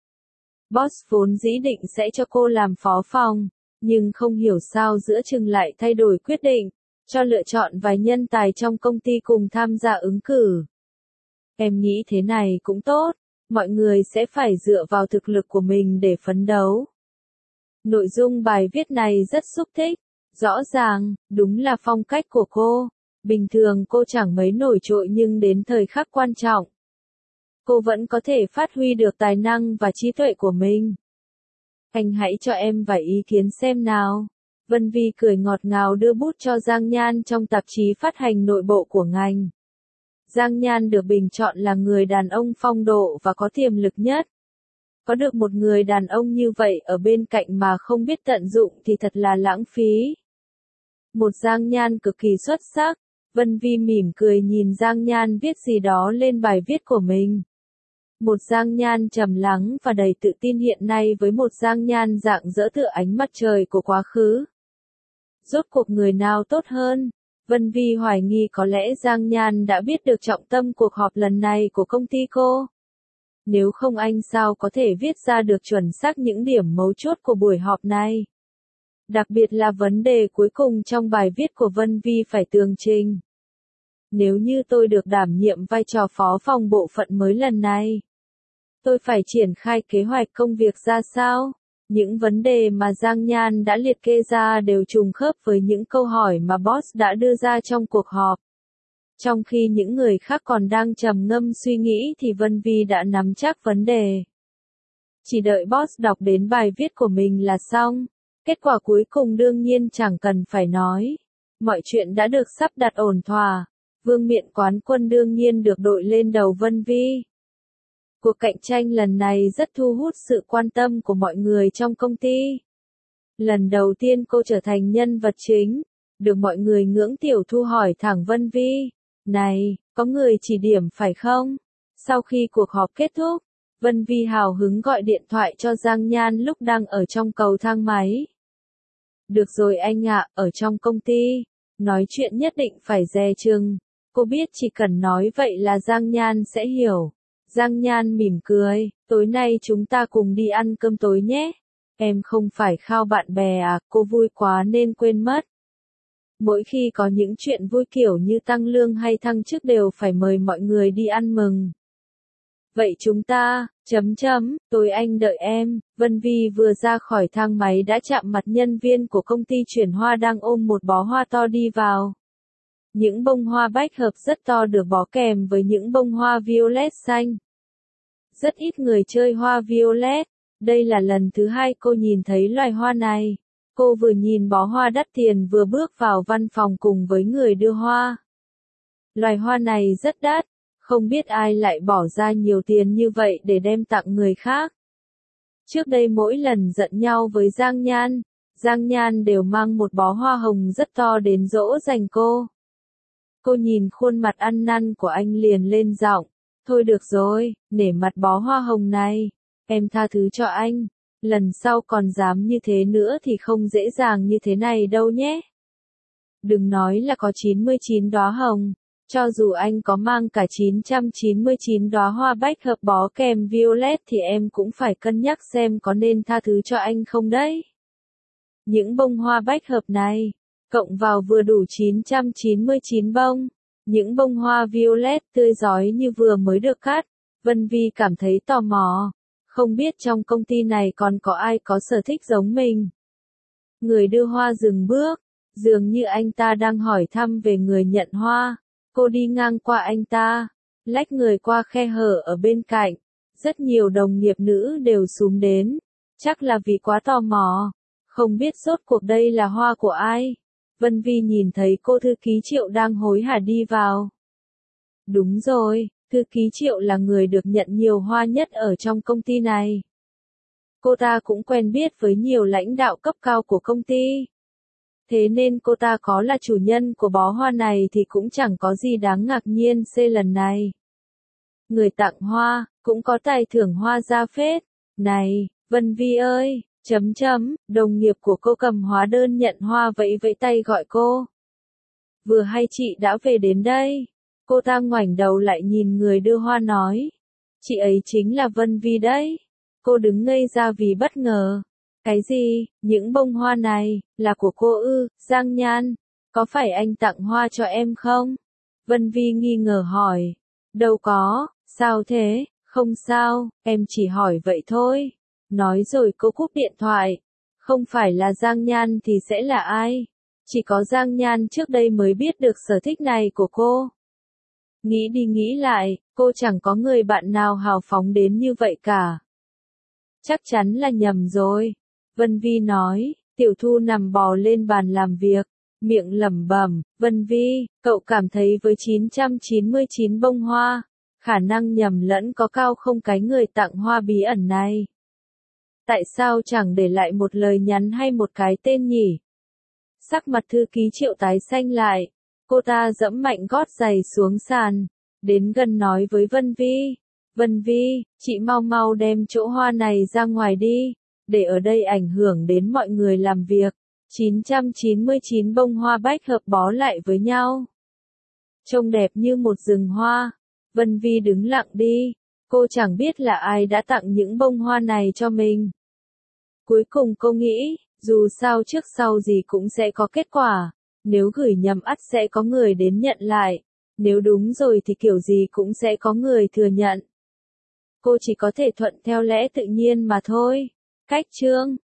Boss vốn dĩ định sẽ cho cô làm phó phòng, nhưng không hiểu sao giữa chừng lại thay đổi quyết định, cho lựa chọn vài nhân tài trong công ty cùng tham gia ứng cử. Em nghĩ thế này cũng tốt, mọi người sẽ phải dựa vào thực lực của mình để phấn đấu. Nội dung bài viết này rất xúc tích, rõ ràng, đúng là phong cách của cô. Bình thường cô chẳng mấy nổi trội nhưng đến thời khắc quan trọng, cô vẫn có thể phát huy được tài năng và trí tuệ của mình. Anh hãy cho em vài ý kiến xem nào. Vân Vi cười ngọt ngào đưa bút cho Giang Nhan trong tạp chí phát hành nội bộ của ngành. Giang Nhan được bình chọn là người đàn ông phong độ và có tiềm lực nhất. Có được một người đàn ông như vậy ở bên cạnh mà không biết tận dụng thì thật là lãng phí. Một Giang Nhan cực kỳ xuất sắc. Vân Vi mỉm cười nhìn Giang Nhan viết gì đó lên bài viết của mình. Một Giang Nhan trầm lắng và đầy tự tin hiện nay với một Giang Nhan rạng rỡ tựa ánh mặt trời của quá khứ. Rốt cuộc người nào tốt hơn? Vân Vi hoài nghi có lẽ Giang Nhan đã biết được trọng tâm cuộc họp lần này của công ty cô. Nếu không anh sao có thể viết ra được chuẩn xác những điểm mấu chốt của buổi họp này? Đặc biệt là vấn đề cuối cùng trong bài viết của Vân Vi phải tường trình. Nếu như tôi được đảm nhiệm vai trò phó phòng bộ phận mới lần này, tôi phải triển khai kế hoạch công việc ra sao? Những vấn đề mà Giang Nhan đã liệt kê ra đều trùng khớp với những câu hỏi mà boss đã đưa ra trong cuộc họp. Trong khi những người khác còn đang trầm ngâm suy nghĩ thì Vân Vi đã nắm chắc vấn đề. Chỉ đợi boss đọc đến bài viết của mình là xong. Kết quả cuối cùng đương nhiên chẳng cần phải nói. Mọi chuyện đã được sắp đặt ổn thỏa. Vương miện quán quân đương nhiên được đội lên đầu Vân Vi. Cuộc cạnh tranh lần này rất thu hút sự quan tâm của mọi người trong công ty. Lần đầu tiên cô trở thành nhân vật chính, được mọi người ngưỡng. Tiểu Thu hỏi thẳng Vân Vi, này, có người chỉ điểm phải không? Sau khi cuộc họp kết thúc, Vân Vi hào hứng gọi điện thoại cho Giang Nhan lúc đang ở trong cầu thang máy. Được rồi anh ạ, ở trong công ty, nói chuyện nhất định phải dè chừng. Cô biết chỉ cần nói vậy là Giang Nhan sẽ hiểu. Giang Nhan mỉm cười, tối nay chúng ta cùng đi ăn cơm tối nhé. Em không phải khao bạn bè à, cô vui quá nên quên mất. Mỗi khi có những chuyện vui kiểu như tăng lương hay thăng chức đều phải mời mọi người đi ăn mừng. Vậy chúng ta, tối anh đợi em. Vân Vi vừa ra khỏi thang máy đã chạm mặt nhân viên của công ty chuyển hoa đang ôm một bó hoa to đi vào. Những bông hoa bách hợp rất to được bó kèm với những bông hoa violet xanh. Rất ít người chơi hoa violet. Đây là lần thứ hai cô nhìn thấy loài hoa này. Cô vừa nhìn bó hoa đắt tiền vừa bước vào văn phòng cùng với người đưa hoa. Loài hoa này rất đắt. Không biết ai lại bỏ ra nhiều tiền như vậy để đem tặng người khác. Trước đây mỗi lần giận nhau với Giang Nhan đều mang một bó hoa hồng rất to đến dỗ dành cô. Cô nhìn khuôn mặt ăn năn của anh liền lên giọng, thôi được rồi, nể mặt bó hoa hồng này, em tha thứ cho anh, lần sau còn dám như thế nữa thì không dễ dàng như thế này đâu nhé. Đừng nói là có 99 đóa hồng, cho dù anh có mang cả 999 đóa hoa bách hợp bó kèm violet thì em cũng phải cân nhắc xem có nên tha thứ cho anh không đấy. Những bông hoa bách hợp này, cộng vào vừa đủ 999 bông. Những bông hoa violet tươi rói như vừa mới được cắt. Vân Vi cảm thấy tò mò. Không biết trong công ty này còn có ai có sở thích giống mình. Người đưa hoa dừng bước. Dường như anh ta đang hỏi thăm về người nhận hoa. Cô đi ngang qua anh ta. Lách người qua khe hở ở bên cạnh. Rất nhiều đồng nghiệp nữ đều xúm đến. Chắc là vì quá tò mò. Không biết rốt cuộc đây là hoa của ai. Vân Vi nhìn thấy cô thư ký Triệu đang hối hả đi vào. Đúng rồi, thư ký Triệu là người được nhận nhiều hoa nhất ở trong công ty này. Cô ta cũng quen biết với nhiều lãnh đạo cấp cao của công ty. Thế nên cô ta có là chủ nhân của bó hoa này thì cũng chẳng có gì đáng ngạc nhiên lần này. Người tặng hoa, cũng có tài thưởng hoa ra phết. Này, Vân Vi ơi! Đồng nghiệp của cô cầm hóa đơn nhận hoa vẫy vẫy tay gọi cô. Vừa hay chị đã về đến đây. Cô ta ngoảnh đầu lại nhìn người đưa hoa nói. Chị ấy chính là Vân Vi đấy. Cô đứng ngây ra vì bất ngờ. Cái gì, những bông hoa này, là của cô ư, Giang Nhan? Có phải anh tặng hoa cho em không? Vân Vi nghi ngờ hỏi. Đâu có, sao thế, không sao, em chỉ hỏi vậy thôi. Nói rồi cô cúp điện thoại. Không phải là Giang Nhan thì sẽ là ai? Chỉ có Giang Nhan trước đây mới biết được sở thích này của cô. Nghĩ đi nghĩ lại, cô chẳng có người bạn nào hào phóng đến như vậy cả. Chắc chắn là nhầm rồi. Vân Vi nói, Tiểu Thu nằm bò lên bàn làm việc, miệng lẩm bẩm, Vân Vi, cậu cảm thấy với 999 bông hoa, khả năng nhầm lẫn có cao không cái người tặng hoa bí ẩn này? Tại sao chẳng để lại một lời nhắn hay một cái tên nhỉ? Sắc mặt thư ký Triệu tái xanh lại, cô ta giẫm mạnh gót giày xuống sàn, đến gần nói với Vân Vi. Vân Vi, chị mau mau đem chỗ hoa này ra ngoài đi, để ở đây ảnh hưởng đến mọi người làm việc. 999 bông hoa bách hợp bó lại với nhau. Trông đẹp như một rừng hoa. Vân Vi đứng lặng đi. Cô chẳng biết là ai đã tặng những bông hoa này cho mình. Cuối cùng cô nghĩ, dù sao trước sau gì cũng sẽ có kết quả. Nếu gửi nhầm ắt sẽ có người đến nhận lại. Nếu đúng rồi thì kiểu gì cũng sẽ có người thừa nhận. Cô chỉ có thể thuận theo lẽ tự nhiên mà thôi. Cách chương